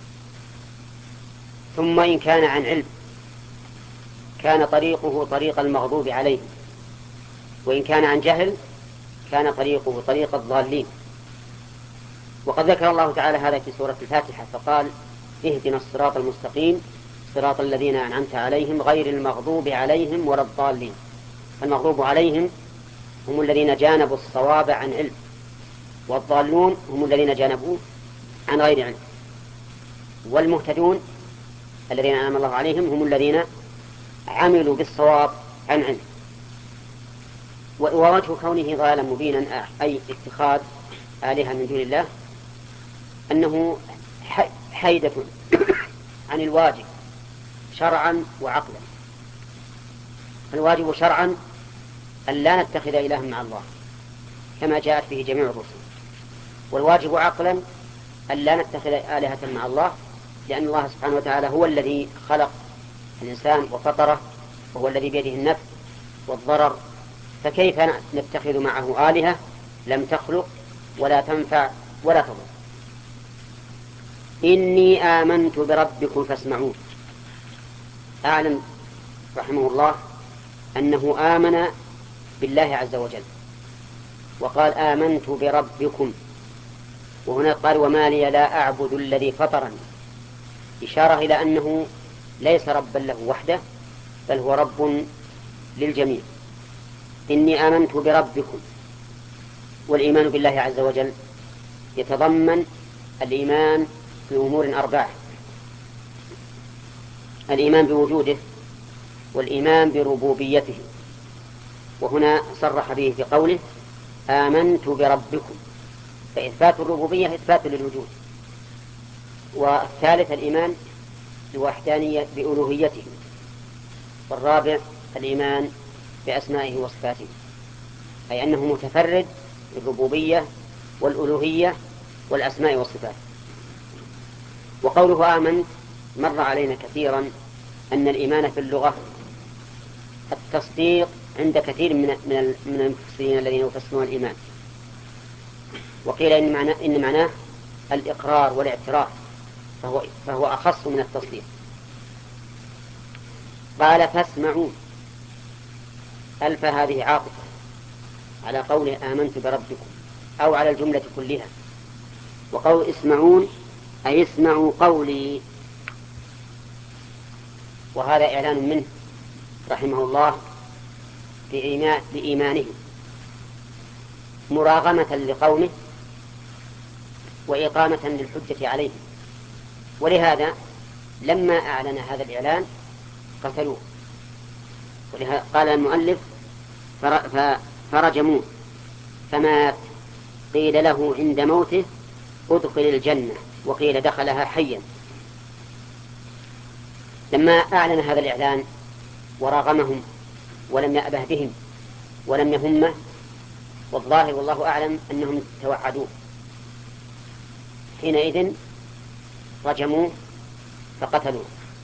ثم إن كان عن علم كان طريقه طريق المغضوب عليه، وإن كان عن جهل كان طريقه طريق الضالين. وقد ذكر الله تعالى هذا في سورة الفاتحة فقال اهدنا الصراط المستقيم صراط الذين أنعمت عليهم غير المغضوب عليهم ولا الضالين. المغضوب عليهم هم الذين جانبوا الصواب عن علم، والضالون هم الذين جانبوه عن غير علم. والمهتدون الذين أنعم الله عليهم هم الذين عملوا بالصواب عن علم. ووجه كونه ضلالا مبينا أي اتخاذ آلهة من دون الله أنه حيدة عن الواجب شرعا وعقلا. الواجب شرعا أن لا نتخذ إلها مع الله كما جاءت به جميع الرسل، والواجب عقلا أن لا نتخذ آلهة مع الله، لأن الله سبحانه وتعالى هو الذي خلق الإنسان وفطره، وهو الذي بيده النفع والضرر، فكيف نتخذ معه آلهة لم تخلق ولا تنفع ولا تضر. إني آمنت بربكم فاسمعون. أعلم رحمه الله أنه آمن بالله عز وجل، وقال آمنت بربكم، وهنا قال وما لي لا أعبد الذي فطرني، إشارة إلى أنه ليس ربا له وحده بل هو رب للجميع. إني آمنت بربكم، والإيمان بالله عز وجل يتضمن الإيمان في أمور أربعة: الإيمان بوجوده، والإيمان بربوبيته، وهنا صرح به في قوله آمنت بربكم، فإثبات الربوبية إثبات للوجود. والثالث الإيمان بوحدانية بألوهيته، والرابع الإيمان بأسمائه وصفاته، أي أنه متفرد بالربوبية والألوهية والأسماء والصفات. وقوله آمن مر علينا كثيرا أن الإيمان في اللغة التصديق عند كثير من من من المفسرين الذين يفسرون الإيمان. وقيل إن معناه إن معناه الإقرار والاعتراف، فهو فهو أخص من التصديق. قال فاسمعون، ألف هذه عاطفة على قوله آمنت بربكم أو على الجملة كلها. وقول اسمعون أي اسمعوا قولي، وهذا إعلان منه رحمه الله بإيمانه مراغمة لقومه وإقامة للحجة عليهم. ولهذا لما أعلن هذا الإعلان قتلوه، ولهذا قال المؤلف فرجموه فمات. قيل له عند موته ادخل الجنة، وقيل دخلها حيا. لما أعلن هذا الإعلان وراغمهم ولم يأبه بهم ولم يهمه، والظاهر والله أعلم أنهم توعدوه، حينئذ رجموه فقتلوه.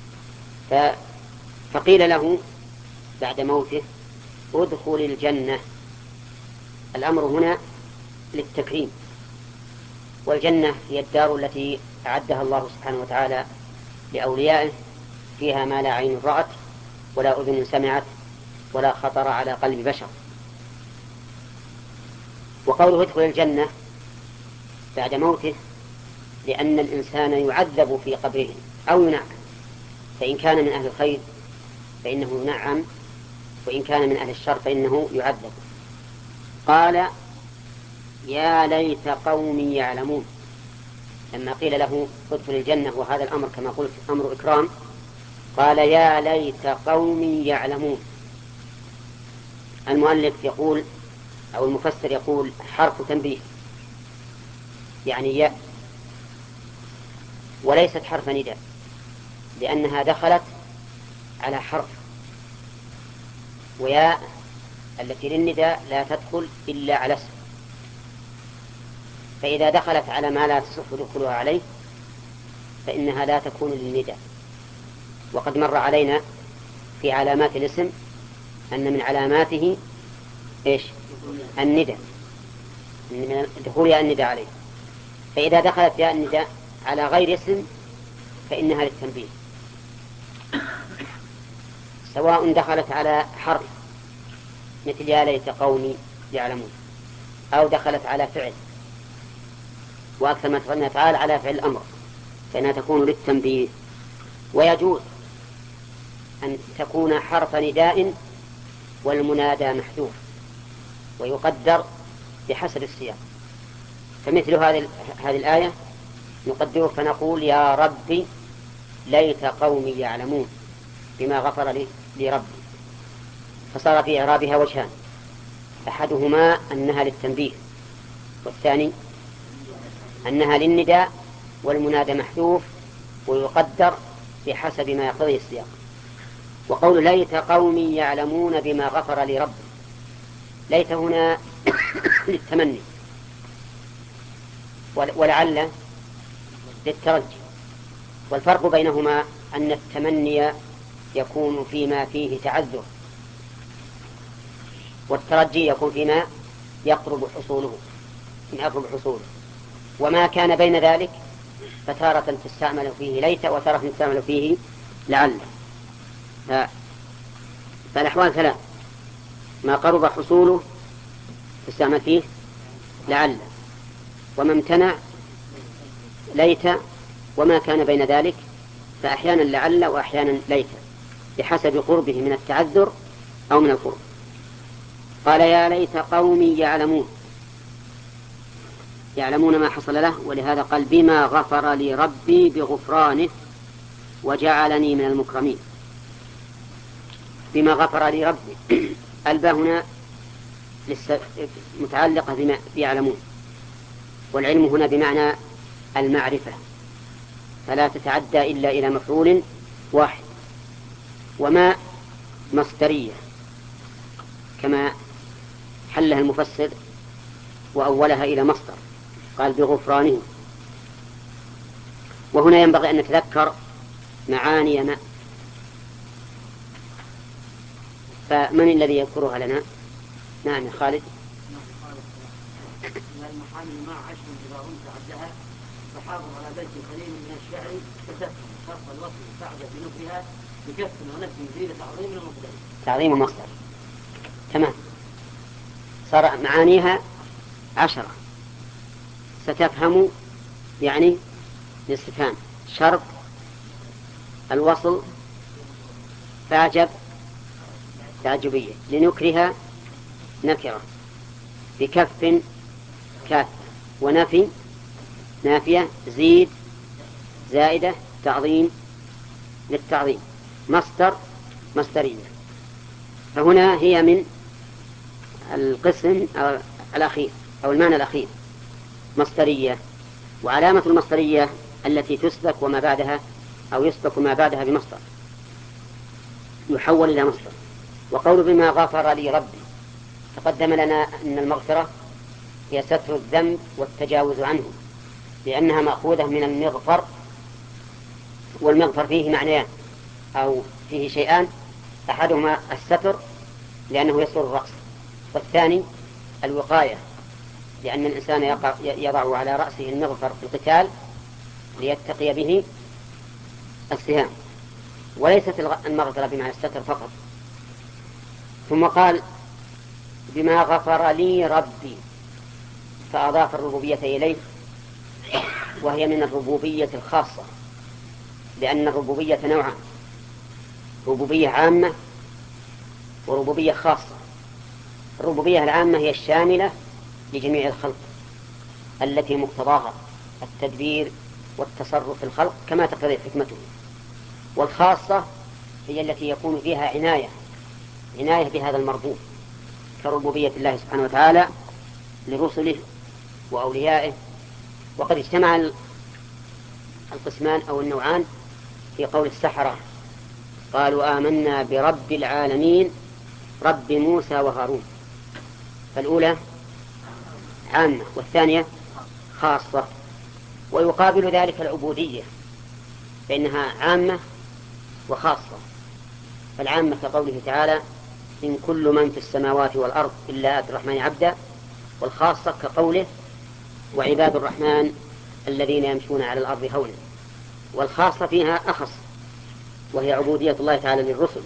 فقيل له بعد موته ادخل الجنة. الأمر هنا للتكريم، والجنة هي الدار التي أعدها الله سبحانه وتعالى لأوليائه، فيها ما لا عين رأت ولا أذن سمعت ولا خطر على قلب بشر. وقوله ادخل الجنة بعد موته لأن الإنسان يعذب في قبره أو ينعم، فإن كان من أهل الخير فإنه ينعم، وإن كان من أهل الشر فإنه يعذب. قال يا ليت قومي يعلمون. لما قيل له ادخل الجنة وهذا الأمر كما قلت أمر إكرام، قال يا ليت قومي يعلمون. المؤلف يقول أو المفسر يقول حرف تنبيه، يعني يا، وليست حرف نداء، لأنها دخلت على حرف، ويا التي للنداء لا تدخل إلا على اسم، فإذا دخلت على ما لا تصح دخولها عليه فإنها لا تكون للنداء. وقد مر علينا في علامات الاسم أن من علاماته إيش؟ النداء، من دخول ياء النداء عليه. فإذا دخلت ياء النداء على غير اسم فإنها للتنبيه، سواء دخلت على حرف مثل يا ليت قومي يعلمون، أو دخلت على فعل، وأكثر ما تفعلنا تعالى على فعل الأمر فإنها تكون للتنبيه. ويجوز أن تكون حرف نداء والمنادى محذوف ويقدر بحسب السياق. فمثل هذه هذه الآية نقدره فنقول يا ربي ليت قومي يعلمون بما غفر لي, لي ربي. فصار في إعرابها وجهان، أحدهما أنها للتنبيه، والثاني أنها للنداء والمنادى محذوف ويقدر بحسب ما يقتضي السياق. وقول ليت قومي يعلمون بما غفر لي ربي، ليت هنا للتمني، ولعل للترجي. والفرق بينهما أن التمني يكون فيما فيه تعذر، والترجي يكون فيما يقرب حصوله فيما يقرب حصوله. وما كان بين ذلك فتارة تستعمل فيه ليت وتارة تستعمل فيه لعل. فالأحوال ثلاث: ما قرب حصوله تستعمل فيه لعل، وما امتنع ليت، وما كان بين ذلك فأحيانا لعل وأحيانا ليت بحسب قربه من التعذر أو من القرب. قال يا ليت قومي يعلمون، يعلمون ما حصل له، ولهذا قال بما غفر لي ربي بغفرانه وجعلني من المكرمين. بما غفر لي ربي الباء هنا متعلقة بما يعلمون، والعلم هنا بمعنى المعرفة، فلا تتعدى إلا إلى مفعول واحد. وما مصدرية كما حلها المفسر وأولها إلى مصدر، قال بغفرانه. وهنا ينبغي أن نتذكر معاني ما فمن الذي يذكرها لنا؟ نعم يا خالد. المحامي مع عشر إذا رمت عبدها فحافظ على بيت قليل من الشعر فتفهم شرط الوصل بعد بنفرها بكف ونفس زيادة تعظيم المصدر. تعظيم المصدر تمام. صار معانيها عشرة. ستفهم يعني الاستفهام، شرط الوصل فاعجب تعجبية، لنكرها نكرة، بكف كاف، ونفي نافية، زيد زائدة، تعظيم للتعظيم، مصدر مصدرية. فهنا هي من القسم الأخير أو المعنى الأخير مصدرية. وعلامة المصدرية التي تسبك وما بعدها أو يسبك ما بعدها بمصدر يحول إلى مصدر. وقول بما غفر لي ربي، تقدم لنا أن المغفرة هي ستر الذنب والتجاوز عنه، لأنها مأخوذة من المغفر، والمغفر فيه معنيان أو فيه شيئان، أحدهما الستر لأنه يستر الرأس، والثاني الوقاية لأن الإنسان يضع على رأسه المغفر في القتال ليتقي به السهام، وليست المغفرة بمعنى الستر فقط. ثم قال بما غفر لي ربي، فأضاف الربوبية إليه، وهي من الربوبية الخاصة، لأن الربوبية نوعان: ربوبية عامة وربوبية خاصة. الربوبية العامة هي الشاملة لجميع الخلق التي مقتضاها التدبير والتصرف في الخلق كما تقتضي حكمته، والخاصة هي التي يكون فيها عناية عناية بهذا المربوب، كربوبية الله سبحانه وتعالى لرسله وأوليائه. وقد اجتمع القسمان أو النوعان في قول السحرة: قالوا آمنا برب العالمين رب موسى وهارون. فالأولى عامة والثانية خاصة. ويقابل ذلك العبودية، فإنها عامة وخاصة. فالعامة كقوله تعالى: إن كل من في السماوات والأرض إلا آتي الرحمن عبدا. والخاصة كقوله: وعباد الرحمن الذين يمشون على الأرض هونا. والخاصة فيها أخص، وهي عبودية الله تعالى للرسل،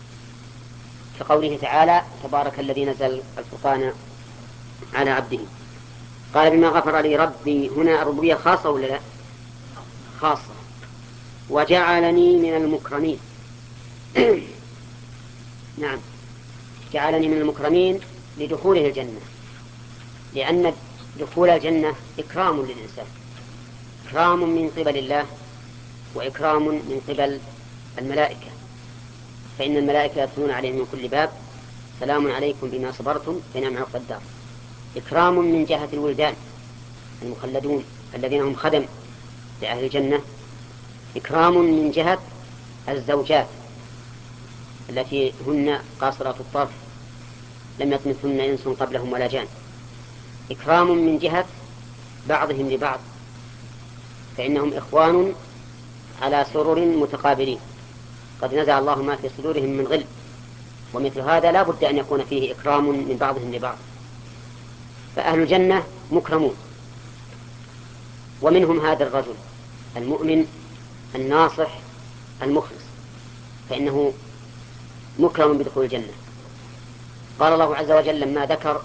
كقوله تعالى: تبارك الذي نزل الفرقان على عبده. قال بما غفر لي ربي، هنا الربوبية خاصة ولا لا؟ خاصة. وجعلني من المكرمين نعم، جعلني من المكرمين لدخوله الجنة، لأن دخول الجنة إكرام للإنسان، إكرام من قبل الله وإكرام من قبل الملائكة، فإن الملائكة يدخلون عليهم من كل باب: سلام عليكم بما صبرتم فنعم عقبى الدار. إكرام من جهة الولدان المخلدون الذين هم خدم لأهل الجنة. إكرام من جهة الزوجات التي هن قاصرات الطرف لم يطمثهن إنس قبلهم ولا جان. إكرام من جهة بعضهم لبعض، فإنهم إخوان على سرر متقابلين، قد نزع الله ما في صدورهم من غل، ومثل هذا لا بد أن يكون فيه إكرام من بعضهم لبعض. فأهل الجنة مكرمون، ومنهم هذا الرجل المؤمن الناصح المخلص، فإنه مكرم بدخول الجنة. قال الله عز وجل لما ذكر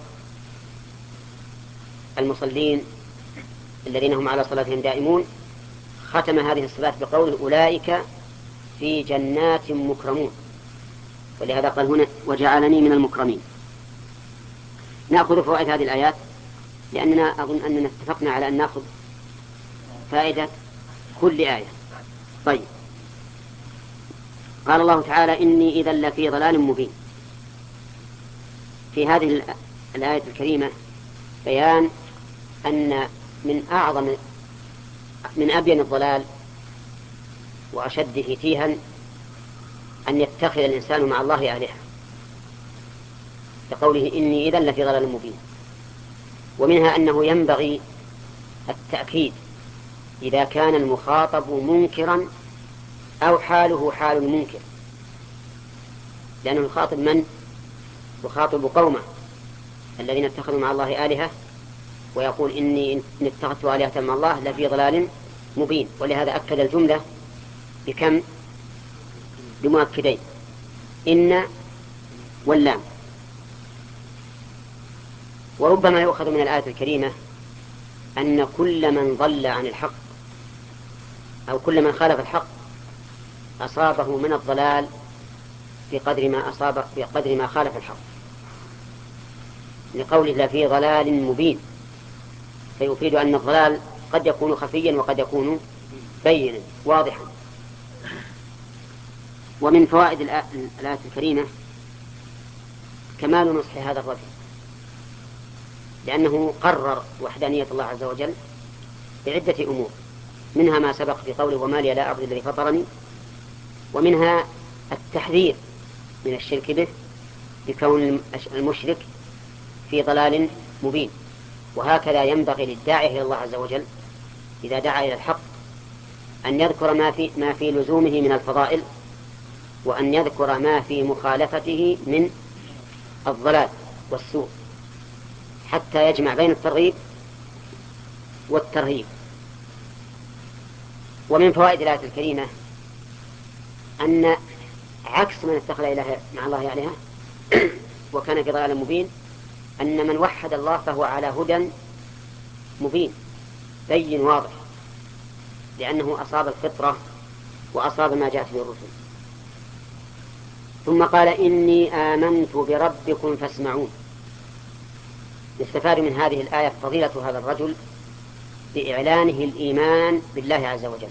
المصلين الذين هم على صلاتهم دائمون، ختم هذه الصفات بقوله: أولئك في جنات مكرمون. ولهذا قال هنا: وجعلني من المكرمين. نأخذ فوائد هذه الآيات، لأننا أظن أننا اتفقنا على أن نأخذ فائدة كل آية. طيب، قال الله تعالى: إني إذا لفي ضلال مبين. في هذه الآية الكريمة بيان أن من أعظم من أبين الضلال وأشده تيها أن يتخذ الإنسان مع الله آلهة، لقوله: إني إذا لفي ضلال مبين. ومنها أنه ينبغي التأكيد إذا كان المخاطب منكرا أو حاله حال المنكر، لأنه يخاطب من؟ يخاطب قومه الذين اتخذوا مع الله آلهة، ويقول إني إن اتخذت آلهة مع الله لفي ضلال مبين. ولهذا أكد الجملة بكم؟ بمؤكدين، إن واللام. وربما يؤخذ من الآية الكريمة أن كل من ضل عن الحق أو كل من خالف الحق أصابه من الضلال بقدر ما أصاب بقدر ما خالف الحق، لقوله لفي ضلال مبين، فيفيد أن الضلال قد يكون خفيا وقد يكون بينا واضحا. ومن فوائد الآية الكريمة كمال نصح هذا الرجل، لأنه قرر وحدانية الله عز وجل بعدة أمور، منها ما سبق في قوله وما لي لا أعبد الذي فطرني، ومنها التحذير من الشرك به بكون المشرك في ضلال مبين. وهكذا ينبغي للداعي إلى الله عز وجل إذا دعا إلى الحق أن يذكر ما في, ما في لزومه من الفضائل، وأن يذكر ما في مخالفته من الضلال والسوء، حتى يجمع بين الترغيب والترهيب. ومن فوائد الآية الكريمة أن عكس من اتخذ إله مع الله آلهة وكان في ضلال مبين، أن من وحد الله فهو على هدى مبين بين واضح، لأنه أصاب الفطرة وأصاب ما جاءت به الرسل. ثم قال إني آمنت بربكم فاسمعون. يستفاد من هذه الآية فضيلة هذا الرجل بإعلانه الإيمان بالله عز وجل.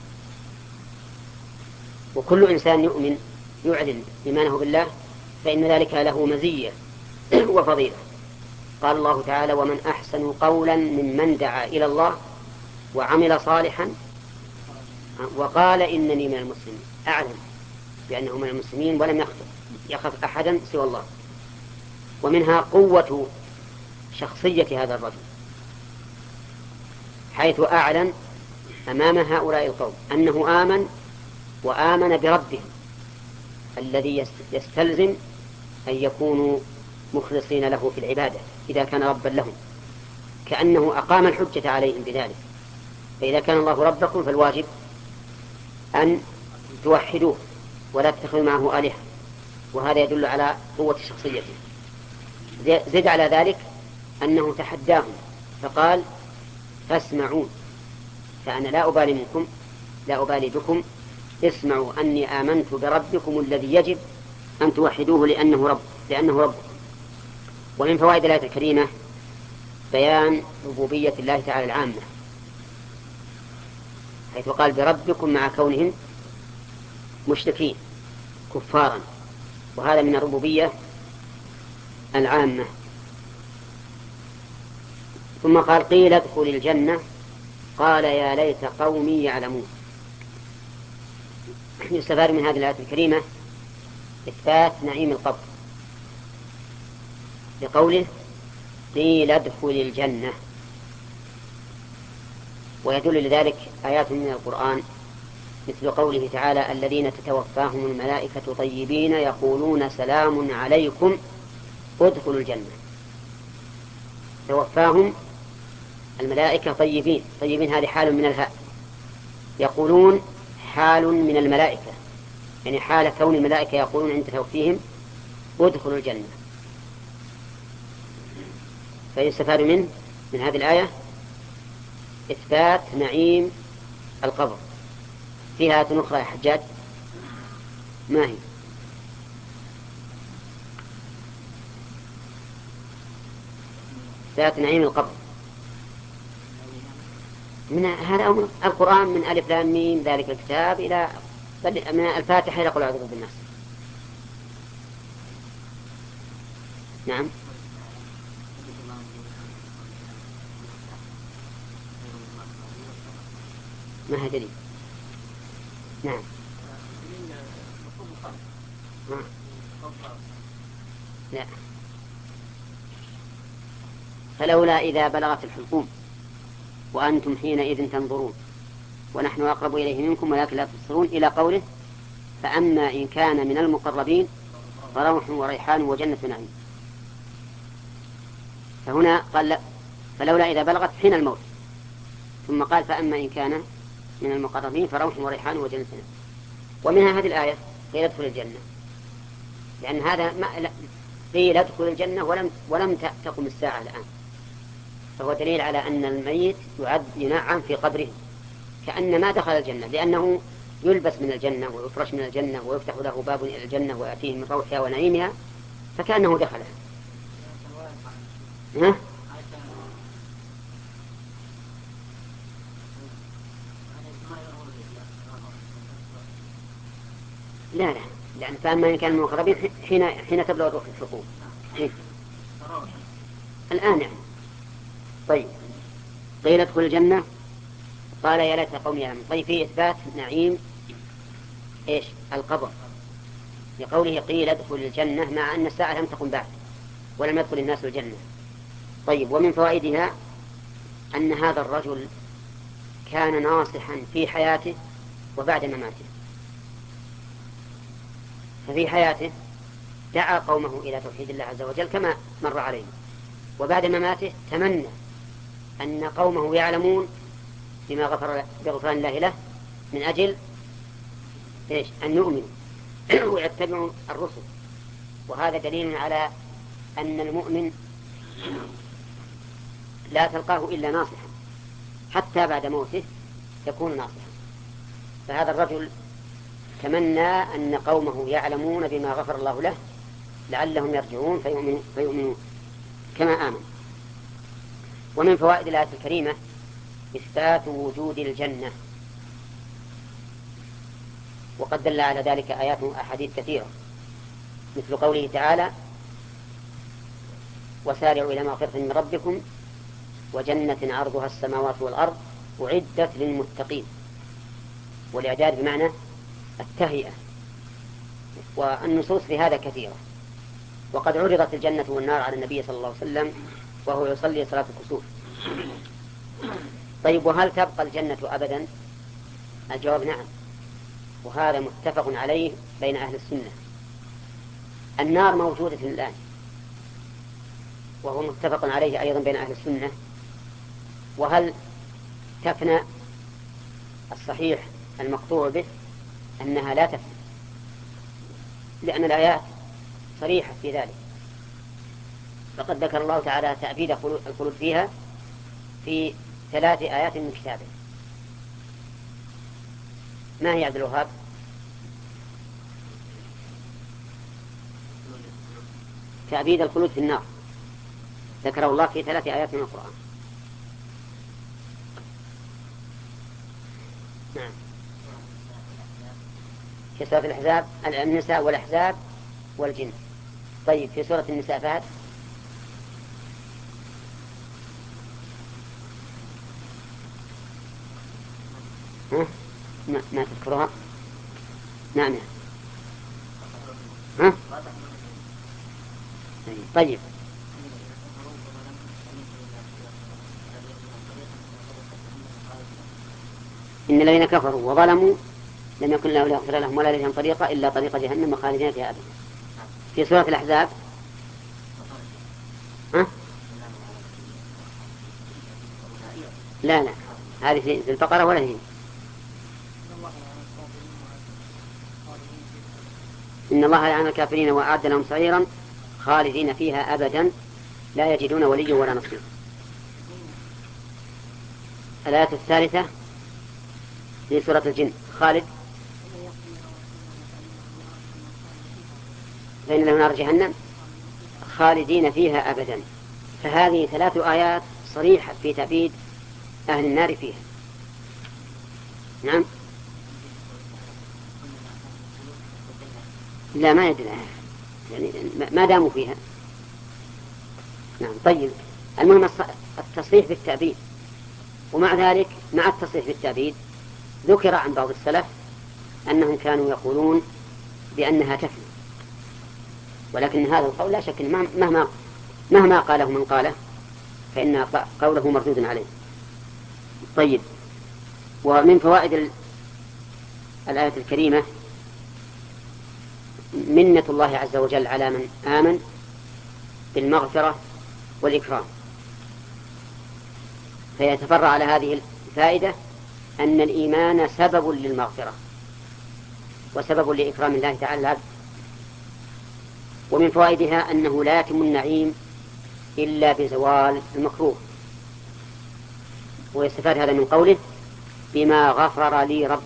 وكل إنسان يؤمن يعلن إيمانه بالله فإن ذلك له مزية وفضيلة. قال الله تعالى ومن أحسن قولا ممن دعا إلى الله وعمل صالحا وقال إنني من المسلمين، أعلم بأنه من المسلمين ولم يخف يخف أحدا سوى الله. ومنها قوة شخصية هذا الرجل، حيث أعلن أمام هؤلاء القوم أنه آمن وآمن بربه الذي يستلزم أن يكونوا مخلصين له في العبادة إذا كان ربا لهم، كأنه أقام الحجة عليهم بذلك. فإذا كان الله ربكم فالواجب أن توحدوه ولا تتخذوا معه آلهة، وهذا يدل على قوة شخصيته. زد على ذلك أنه تحداهم فقال فاسمعون، فأنا لا أبالي منكم لا أبالي بكم، اسمعوا أني آمنت بربكم الذي يجب أن توحدوه لأنه رب لأنه رب. ومن فوائد الآية الكريمة بيان ربوبية الله تعالى العامة، حيث قال بربكم مع كونهم مشركين كفارا، وهذا من الربوبية العامة. ثم قال قيل ادخل الجنة قال يا ليت قومي يعلمون. يستفاد من هذه الآية الكريمة إثبات نعيم القبر لقوله قيل ادخل الجنة، ويدل لذلك آيات من القرآن مثل قوله تعالى الذين تتوفاهم الملائكة طيبين يقولون سلام عليكم ادخلوا الجنة. توفاهم الملائكة طيبين، طيبين هذه حال من الهاء، يقولون حال من الملائكة، يعني حال كون الملائكة يقولون عند توفيهم ادخلوا الجنة. فيستفاد منه من هذه الآية إثبات نعيم القبر. فيها آية أخرى يا حجاج، ما هي؟ إثبات نعيم القبر من هذا القرآن من ألف لام ميم ذلك الكتاب إلى من الفاتحة إلى قل أعوذ برب الناس. نعم ما هي دليل. نعم لا فلولا إذا بلغت الحلقوم وأنتم حينئذ تنظرون ونحن أقرب إليه منكم ولكن لا تبصرون إلى قوله فأما إن كان من المقربين فروح وريحان وجنة نعيم. فهنا قال لا، فلولا إذا بلغت حين الموت، ثم قال فأما إن كان من المقربين فروح وريحان وجنة نعيم. ومنها هذه الآية قيل ادخل الجنة، لأن هذا ما قيل ادخل الجنة ولم ولم تقم الساعة الآن، فهو دليل على أن الميت يعد ينعم في قبره كأن ما دخل الجنة، لأنه يلبس من الجنة ويفرش من الجنة ويفتح له باب إلى الجنة ويأتيه من روحها ونعيمها، فكأنه دخلها. ها؟ لا لا، لأن فأما إن كان من المقربين حين حين تبلغ الروح الحقوق. إيه؟ الآن يعني. طيب قيل ادخل الجنة قال يا ليت قوم يعلمون. طيب في إثبات نعيم إيش القبر لقوله قيل ادخل الجنة، مع أن الساعة لم تقم بعد ولم يدخل الناس الجنة. طيب ومن فوائدها أن هذا الرجل كان ناصحا في حياته وبعد مماته. ففي حياته دعا قومه إلى توحيد الله عز وجل كما مر عليه، وبعد مماته تمنى أن قومه يعلمون بما غفر بغفران الله له من أجل إيش أن يؤمنوا ويتبعوا الرسل. وهذا دليل على أن المؤمن لا تلقاه إلا ناصحا، حتى بعد موته يكون ناصحا. فهذا الرجل تمنى أن قومه يعلمون بما غفر الله له لعلهم يرجعون فيؤمنوا, فيؤمنوا كما آمن. ومن فوائد الآية الكريمة إثبات وجود الجنة، وقد دل على ذلك آيات وأحاديث كثيرة، مثل قوله تعالى وسارعوا إلى مغفرة من ربكم وجنة عرضها السماوات والأرض أعدت للمتقين. والإعداد بمعنى التهيئة، والنصوص في هذا كثيرة. وقد عرضت الجنة والنار على النبي صلى الله عليه وسلم وهو يصلي صلاة الكسوف. طيب وهل تبقى الجنة أبدا؟ الجواب نعم، وهذا متفق عليه بين أهل السنة. النار موجودة الآن وهو متفق عليه أيضا بين أهل السنة. وهل تفنى؟ الصحيح المقطوع به أنها لا تفنى، لأن الآيات صريحة في ذلك. فقد ذكر الله تعالى تأبيد الخلود فيها في ثلاث آيات من كتابه. ما هي عبد الوهاب؟ تأبيد الخلود في النار ذكره الله في ثلاث آيات من القرآن. نعم. في سورة الأحزاب النساء والأحزاب والجن. طيب في سورة النساء فهد؟ ها؟ ما, ما تذكرها؟ نعم. ها؟ طيب إن الذين كفروا وظلموا لم يكن له ليغفر لهم ولا لهم طريقة إلا طريق جهنم خالدين فيها أبدا. في سورة الأحزاب ها؟ لا لا، هذه في البقرة ولا هي؟ إن الله لعن الكافرين وأعد لهم سعيرا خالدين فيها أبدا لا يجدون وليا ولا نصيرا. الآية الثالثة في سورة الجن خالد فإن له نار جهنم خالدين فيها أبدا. فهذه ثلاث آيات صريحة في تأبيد أهل النار فيها. نعم. لا ما يدري يعني ما داموا فيها. نعم. طيب المهم التصريح بالتأبيد، ومع ذلك مع التصريح بالتأبيد ذكر عن بعض السلف أنهم كانوا يقولون بأنها تفنى، ولكن هذا القول لا شك مهما مهما قاله من قاله فإن قوله مردود عليه. طيب ومن فوائد الآية الكريمة منة الله عز وجل على من آمن بالمغفرة والإكرام. فيتفرع على هذه الفائدة أن الإيمان سبب للمغفرة وسبب لإكرام الله تعالى العبد. ومن فوائدها أنه لا يتم النعيم إلا بزوال المكروه. ويستفاد هذا من قوله بما غفر لي ربي.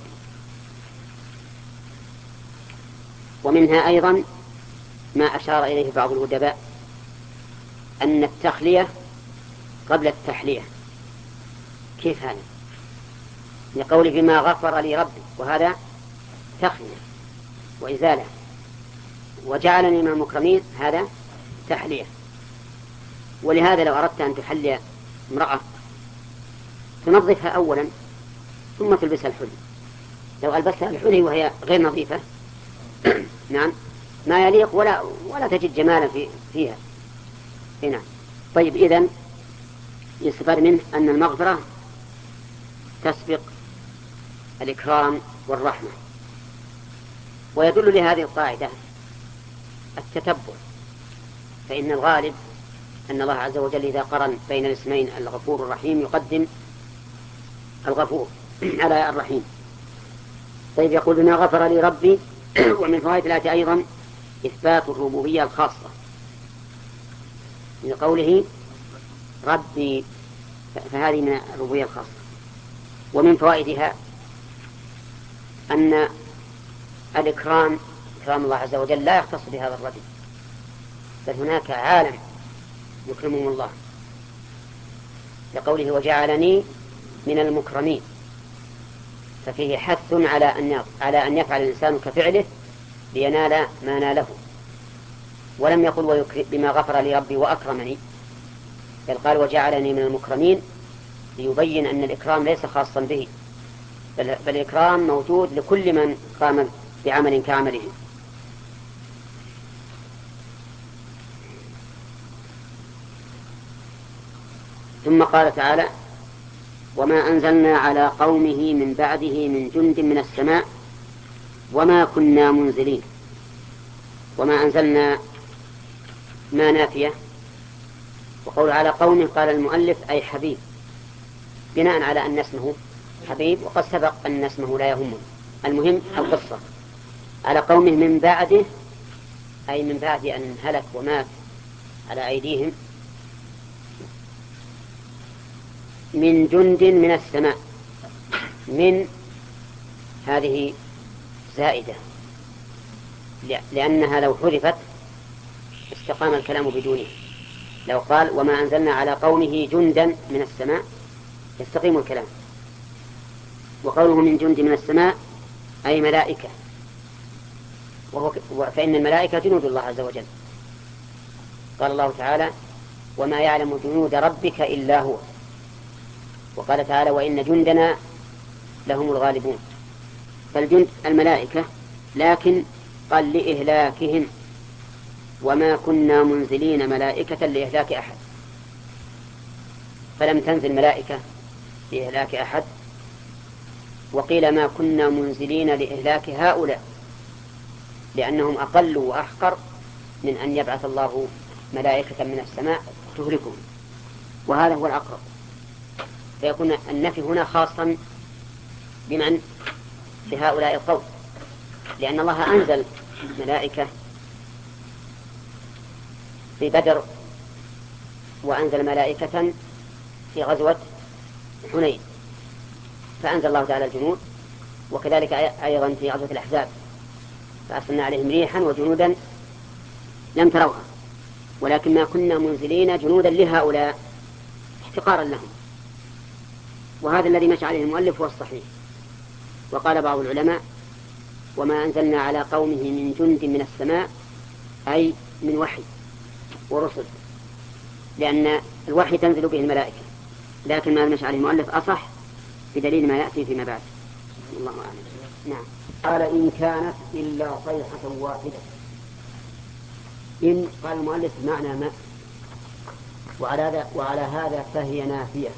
ومنها أيضا ما أشار إليه بعض الأدباء أن التخلية قبل التحلية. كيف هذا؟ لقوله بما غفر لي ربي، وهذا تخلية وإزالة، وجعلني من المكرمين هذا تحلية. ولهذا لو أردت أن تحلي امرأة تنظفها أولا ثم تلبسها الحلي. لو ألبسها الحلي وهي غير نظيفة نعم ما يليق ولا ولا تجد جمالا في فيها. نعم. طيب، إذن يستفاد منه أن المغفرة تسبق الإكرام والرحمة. ويدل لهذه القاعدة التتبع، فإن الغالب أن الله عز وجل إذا قرن بين الاسمين الغفور الرحيم يقدم الغفور على الرحيم. طيب، يقول بما غفر لي ربي. ومن فوائد الآية أيضا إثبات الربوبية الخاصة من قوله ربي، فهذه من الربوبية الخاصة. ومن فوائدها أن الإكرام إكرام الله عز وجل لا يختص بهذا الرجل، بل هناك عالم يكرمهم الله، لقوله وجعلني من المكرمين. ففيه حث على أن على أن يفعل الإنسان كفعله لينال ما ناله. ولم يقل بما غفر لي ربي وأكرمني، بل قال وجعلني من المكرمين، ليبين أن الإكرام ليس خاصا به، بل, بل الإكرام موجود لكل من قام بعمل كعمله. ثم قال تعالى وما أنزلنا على قومه من بعده من جند من السماء وما كنا منزلين. وما أنزلنا ما نافية، وقول على قومه قال المؤلف أي حبيب، بناء على أن اسمه حبيب، وقد سبق أن اسمه لا يهمه. المهم القصة على قومه من بعده، أي من بعد أن هلك ومات على أيديهم، من جند من السماء. من هذه زائدة، لأنها لو حذفت استقام الكلام بدونه. لو قال وما أنزلنا على قومه جندا من السماء يستقيم الكلام. وقوله من جند من السماء أي ملائكة، وهو فإن الملائكة جنود الله عز وجل. قال الله تعالى وما يعلم جنود ربك إلا هو. وقال تعالى وإن جندنا لهم الغالبون. فالجند الملائكة، لكن قال لإهلاكهم، وما كنا منزلين ملائكة لإهلاك أحد، فلم تنزل ملائكة لإهلاك أحد. وقيل ما كنا منزلين لإهلاك هؤلاء، لأنهم أقل وأحقر من أن يبعث الله ملائكة من السماء تهلكهم، وهذا هو الأقرب. فيكون النفي هنا خاصا بمن؟ بهؤلاء القوم، لأن الله أنزل ملائكة في بدر، وأنزل ملائكة في غزوة حنين، فأنزل الله تعالى الجنود. وكذلك أيضا في غزوة الأحزاب فأرسلنا عليهم ريحا وجنودا لم تروها. ولكن ما كنا منزلين جنودا لهؤلاء احتقارا لهم، وهذا الذي مشى عليه المؤلف هو الصحيح. وقال بعض العلماء وما أنزلنا على قومه من جند من السماء أي من وحي ورسل، لأن الوحي تنزل به الملائكة، لكن ما مشى عليه المؤلف أصح بدليل ما يأتي فيما بعد. الله أعلم. نعم. قال إن كانت إلا صيحة واحدة. إن قال المؤلف معنى ما، وعلى هذا وعلى هذا فهي نافية.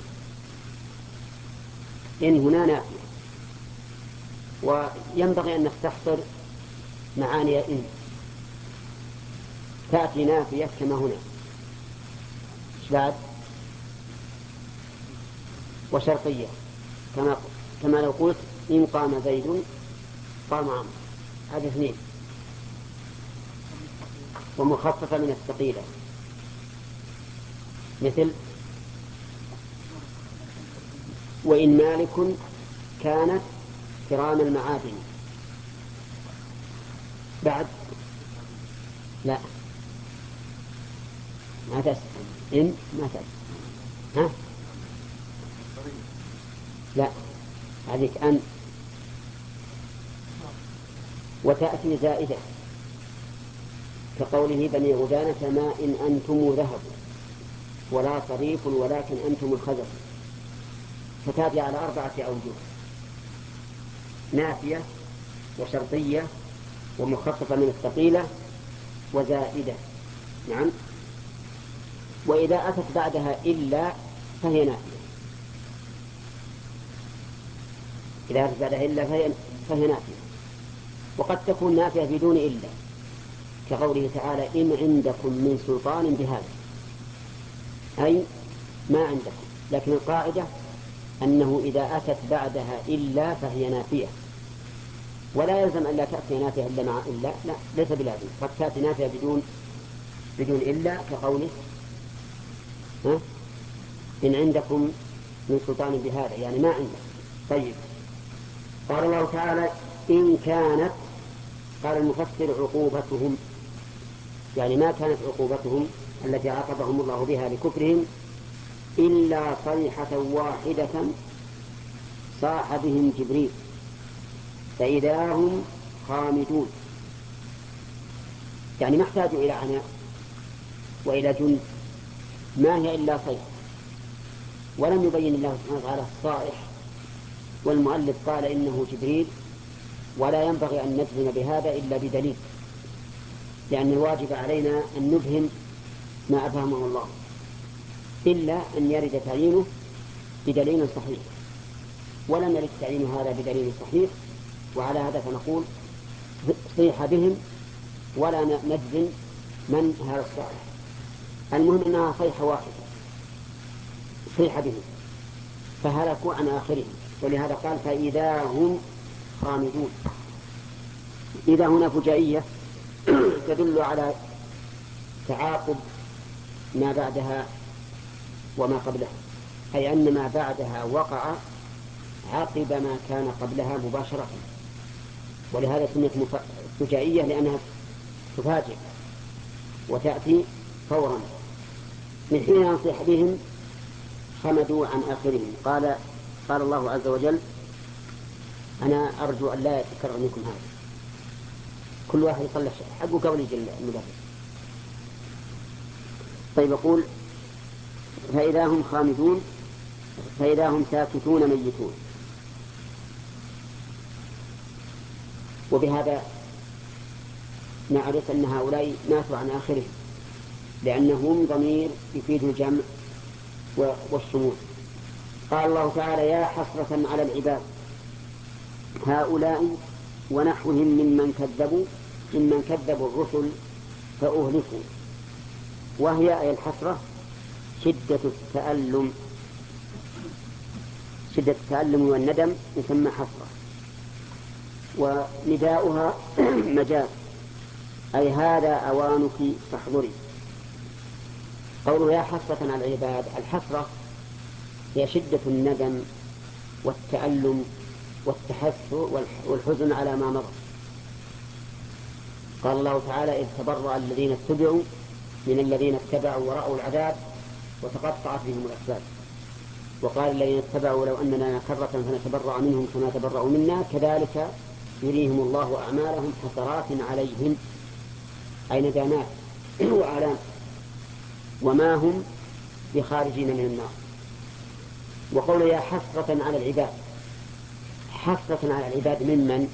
إن هنا نافية، وينبغي أن نستحضر معاني إن. تأتي نافية كما هنا، إيش بعد؟ وشرطية كما كما لو قلت إن قام زيد قام عمرو، هذه اثنين. ومخففة من الثقيلة مثل وإن مالك كانت كرام المعادن. بعد لا ما تسأل إن ما تسأل ها لا هذيك أن. وتأتي زائدة كقوله بني غدانة ما إن أنتم ذهب ولا صريف ولكن أنتم الخزف، فتأتي على أربعة أوجه: نافية وشرطية ومخففة من الثقيلة وزائدة. نعم. وإذا أتت بعدها إلا فهي نافية، إذا أتت بعدها إلا فهي, فهي نافية. وقد تكون نافية بدون إلا كقوله تعالى إن عندكم من سلطان بهذا، أي ما عندكم. لكن القاعدة أنه إذا أتت بعدها إلا فهي نافية، ولا يلزم أن لا تأتي نافية إلا مع إلا، لا ليس بلازم، قد تأتي نافية بدون بدون إلا كقوله ها؟ إن عندكم من سلطان بهذا، يعني ما عندكم. طيب، قال الله تعالى إن كانت، قال المفسر عقوبتهم، يعني ما كانت عقوبتهم التي عاقبهم الله بها لكفرهم إلا صيحة واحدة صاح بهم جبريل فإذا هم خامدون، يعني ما احتاجوا إلى عناء وإلى جند، ما هي إلا صيحة. ولم يبين الله سبحانه وتعالى الصائح، والمؤلف قال إنه جبريل، ولا ينبغي أن نجزم بهذا إلا بدليل، لأن الواجب علينا أن نبهم ما أفهمه الله، إلا أن يرد تعيينه بدليل صحيح، ولم يرد تعيين هذا بدليل صحيح، وعلى هذا فنقول صيح بهم ولا نجزم من هذا الصالح. المهم أنها صيحة واحدة، صيح بهم فهلكوا عن آخرهم، ولهذا قال فإذا هم خامدون. إذا هنا فجائية تدل على تعاقب ما بعدها وما قبلها، أي أن ما بعدها وقع عقب ما كان قبلها مباشرة، ولهذا سميت فجائية لأنها تفاجئ وتأتي فورا. من حين ينصح بهم خمدوا عن آخرهم. قال قال الله عز وجل أنا أرجو أن لا يتكرر منكم هذا، كل واحد يصلح حقه قبل يجي المدرس. طيب، يقول فإذا هم خامدون فإذا هم ساكتون ميتون. وبهذا نعرف أن هؤلاء ماتوا عن آخرهم، لأنهم ضمير يفيد الجمع والشمول. قال الله تعالى يا حسرة على العباد هؤلاء ونحوهم ممن كذبوا ممن كذبوا الرسل فأهلكوا. وهي أي الحسرة شدة التألم، شدة التألم والندم يسمى حسرة. ونداؤها مجاز، أي هذا أوانك فاحضري. قوله يا حسرة على العباد، الحسرة هي شدة الندم والتألم والتحسر والحزن على ما مر. قال الله تعالى إذ تبرأ الذين اتبعوا من الذين اتبعوا ورأوا العذاب وتقطعت بهم الأسباب. وقال الذين اتبعوا لو أننا لنا كرة فنتبرأ منهم كما تبرأوا منا كذلك يريهم الله أعمالهم حسرات عليهم، أي ندامات وآلام، وما هم بخارجين من النار. وقول يا حسرة على العباد، حسرة على العباد ممن؟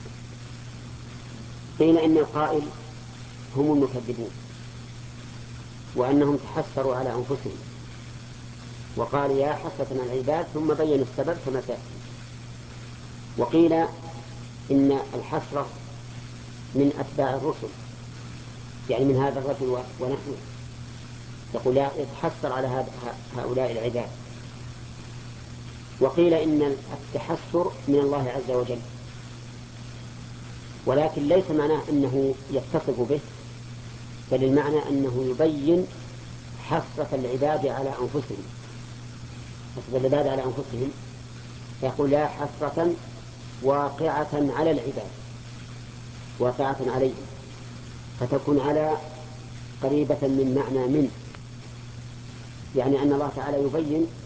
قيل إن القائل هم المكذبون وأنهم تحسروا على أنفسهم، وقال يا حسرة على العباد ثم بين السبب كما سيأتي. وقيل إن الحسرة من أتباع الرسل، يعني من هذا الرجل ونحوه، يقول يتحسر على هؤلاء العباد. وقيل إن التحسر من الله عز وجل، ولكن ليس معناه أنه يتصف به، بل المعنى أنه يبين حسرة العباد على أنفسهم، حسرة العباد على أنفسهم، يقول لا حسرة واقعة على العباد، واقعة عليهم، فتكون على قريبة من معنى من، يعني أن الله تعالى يبين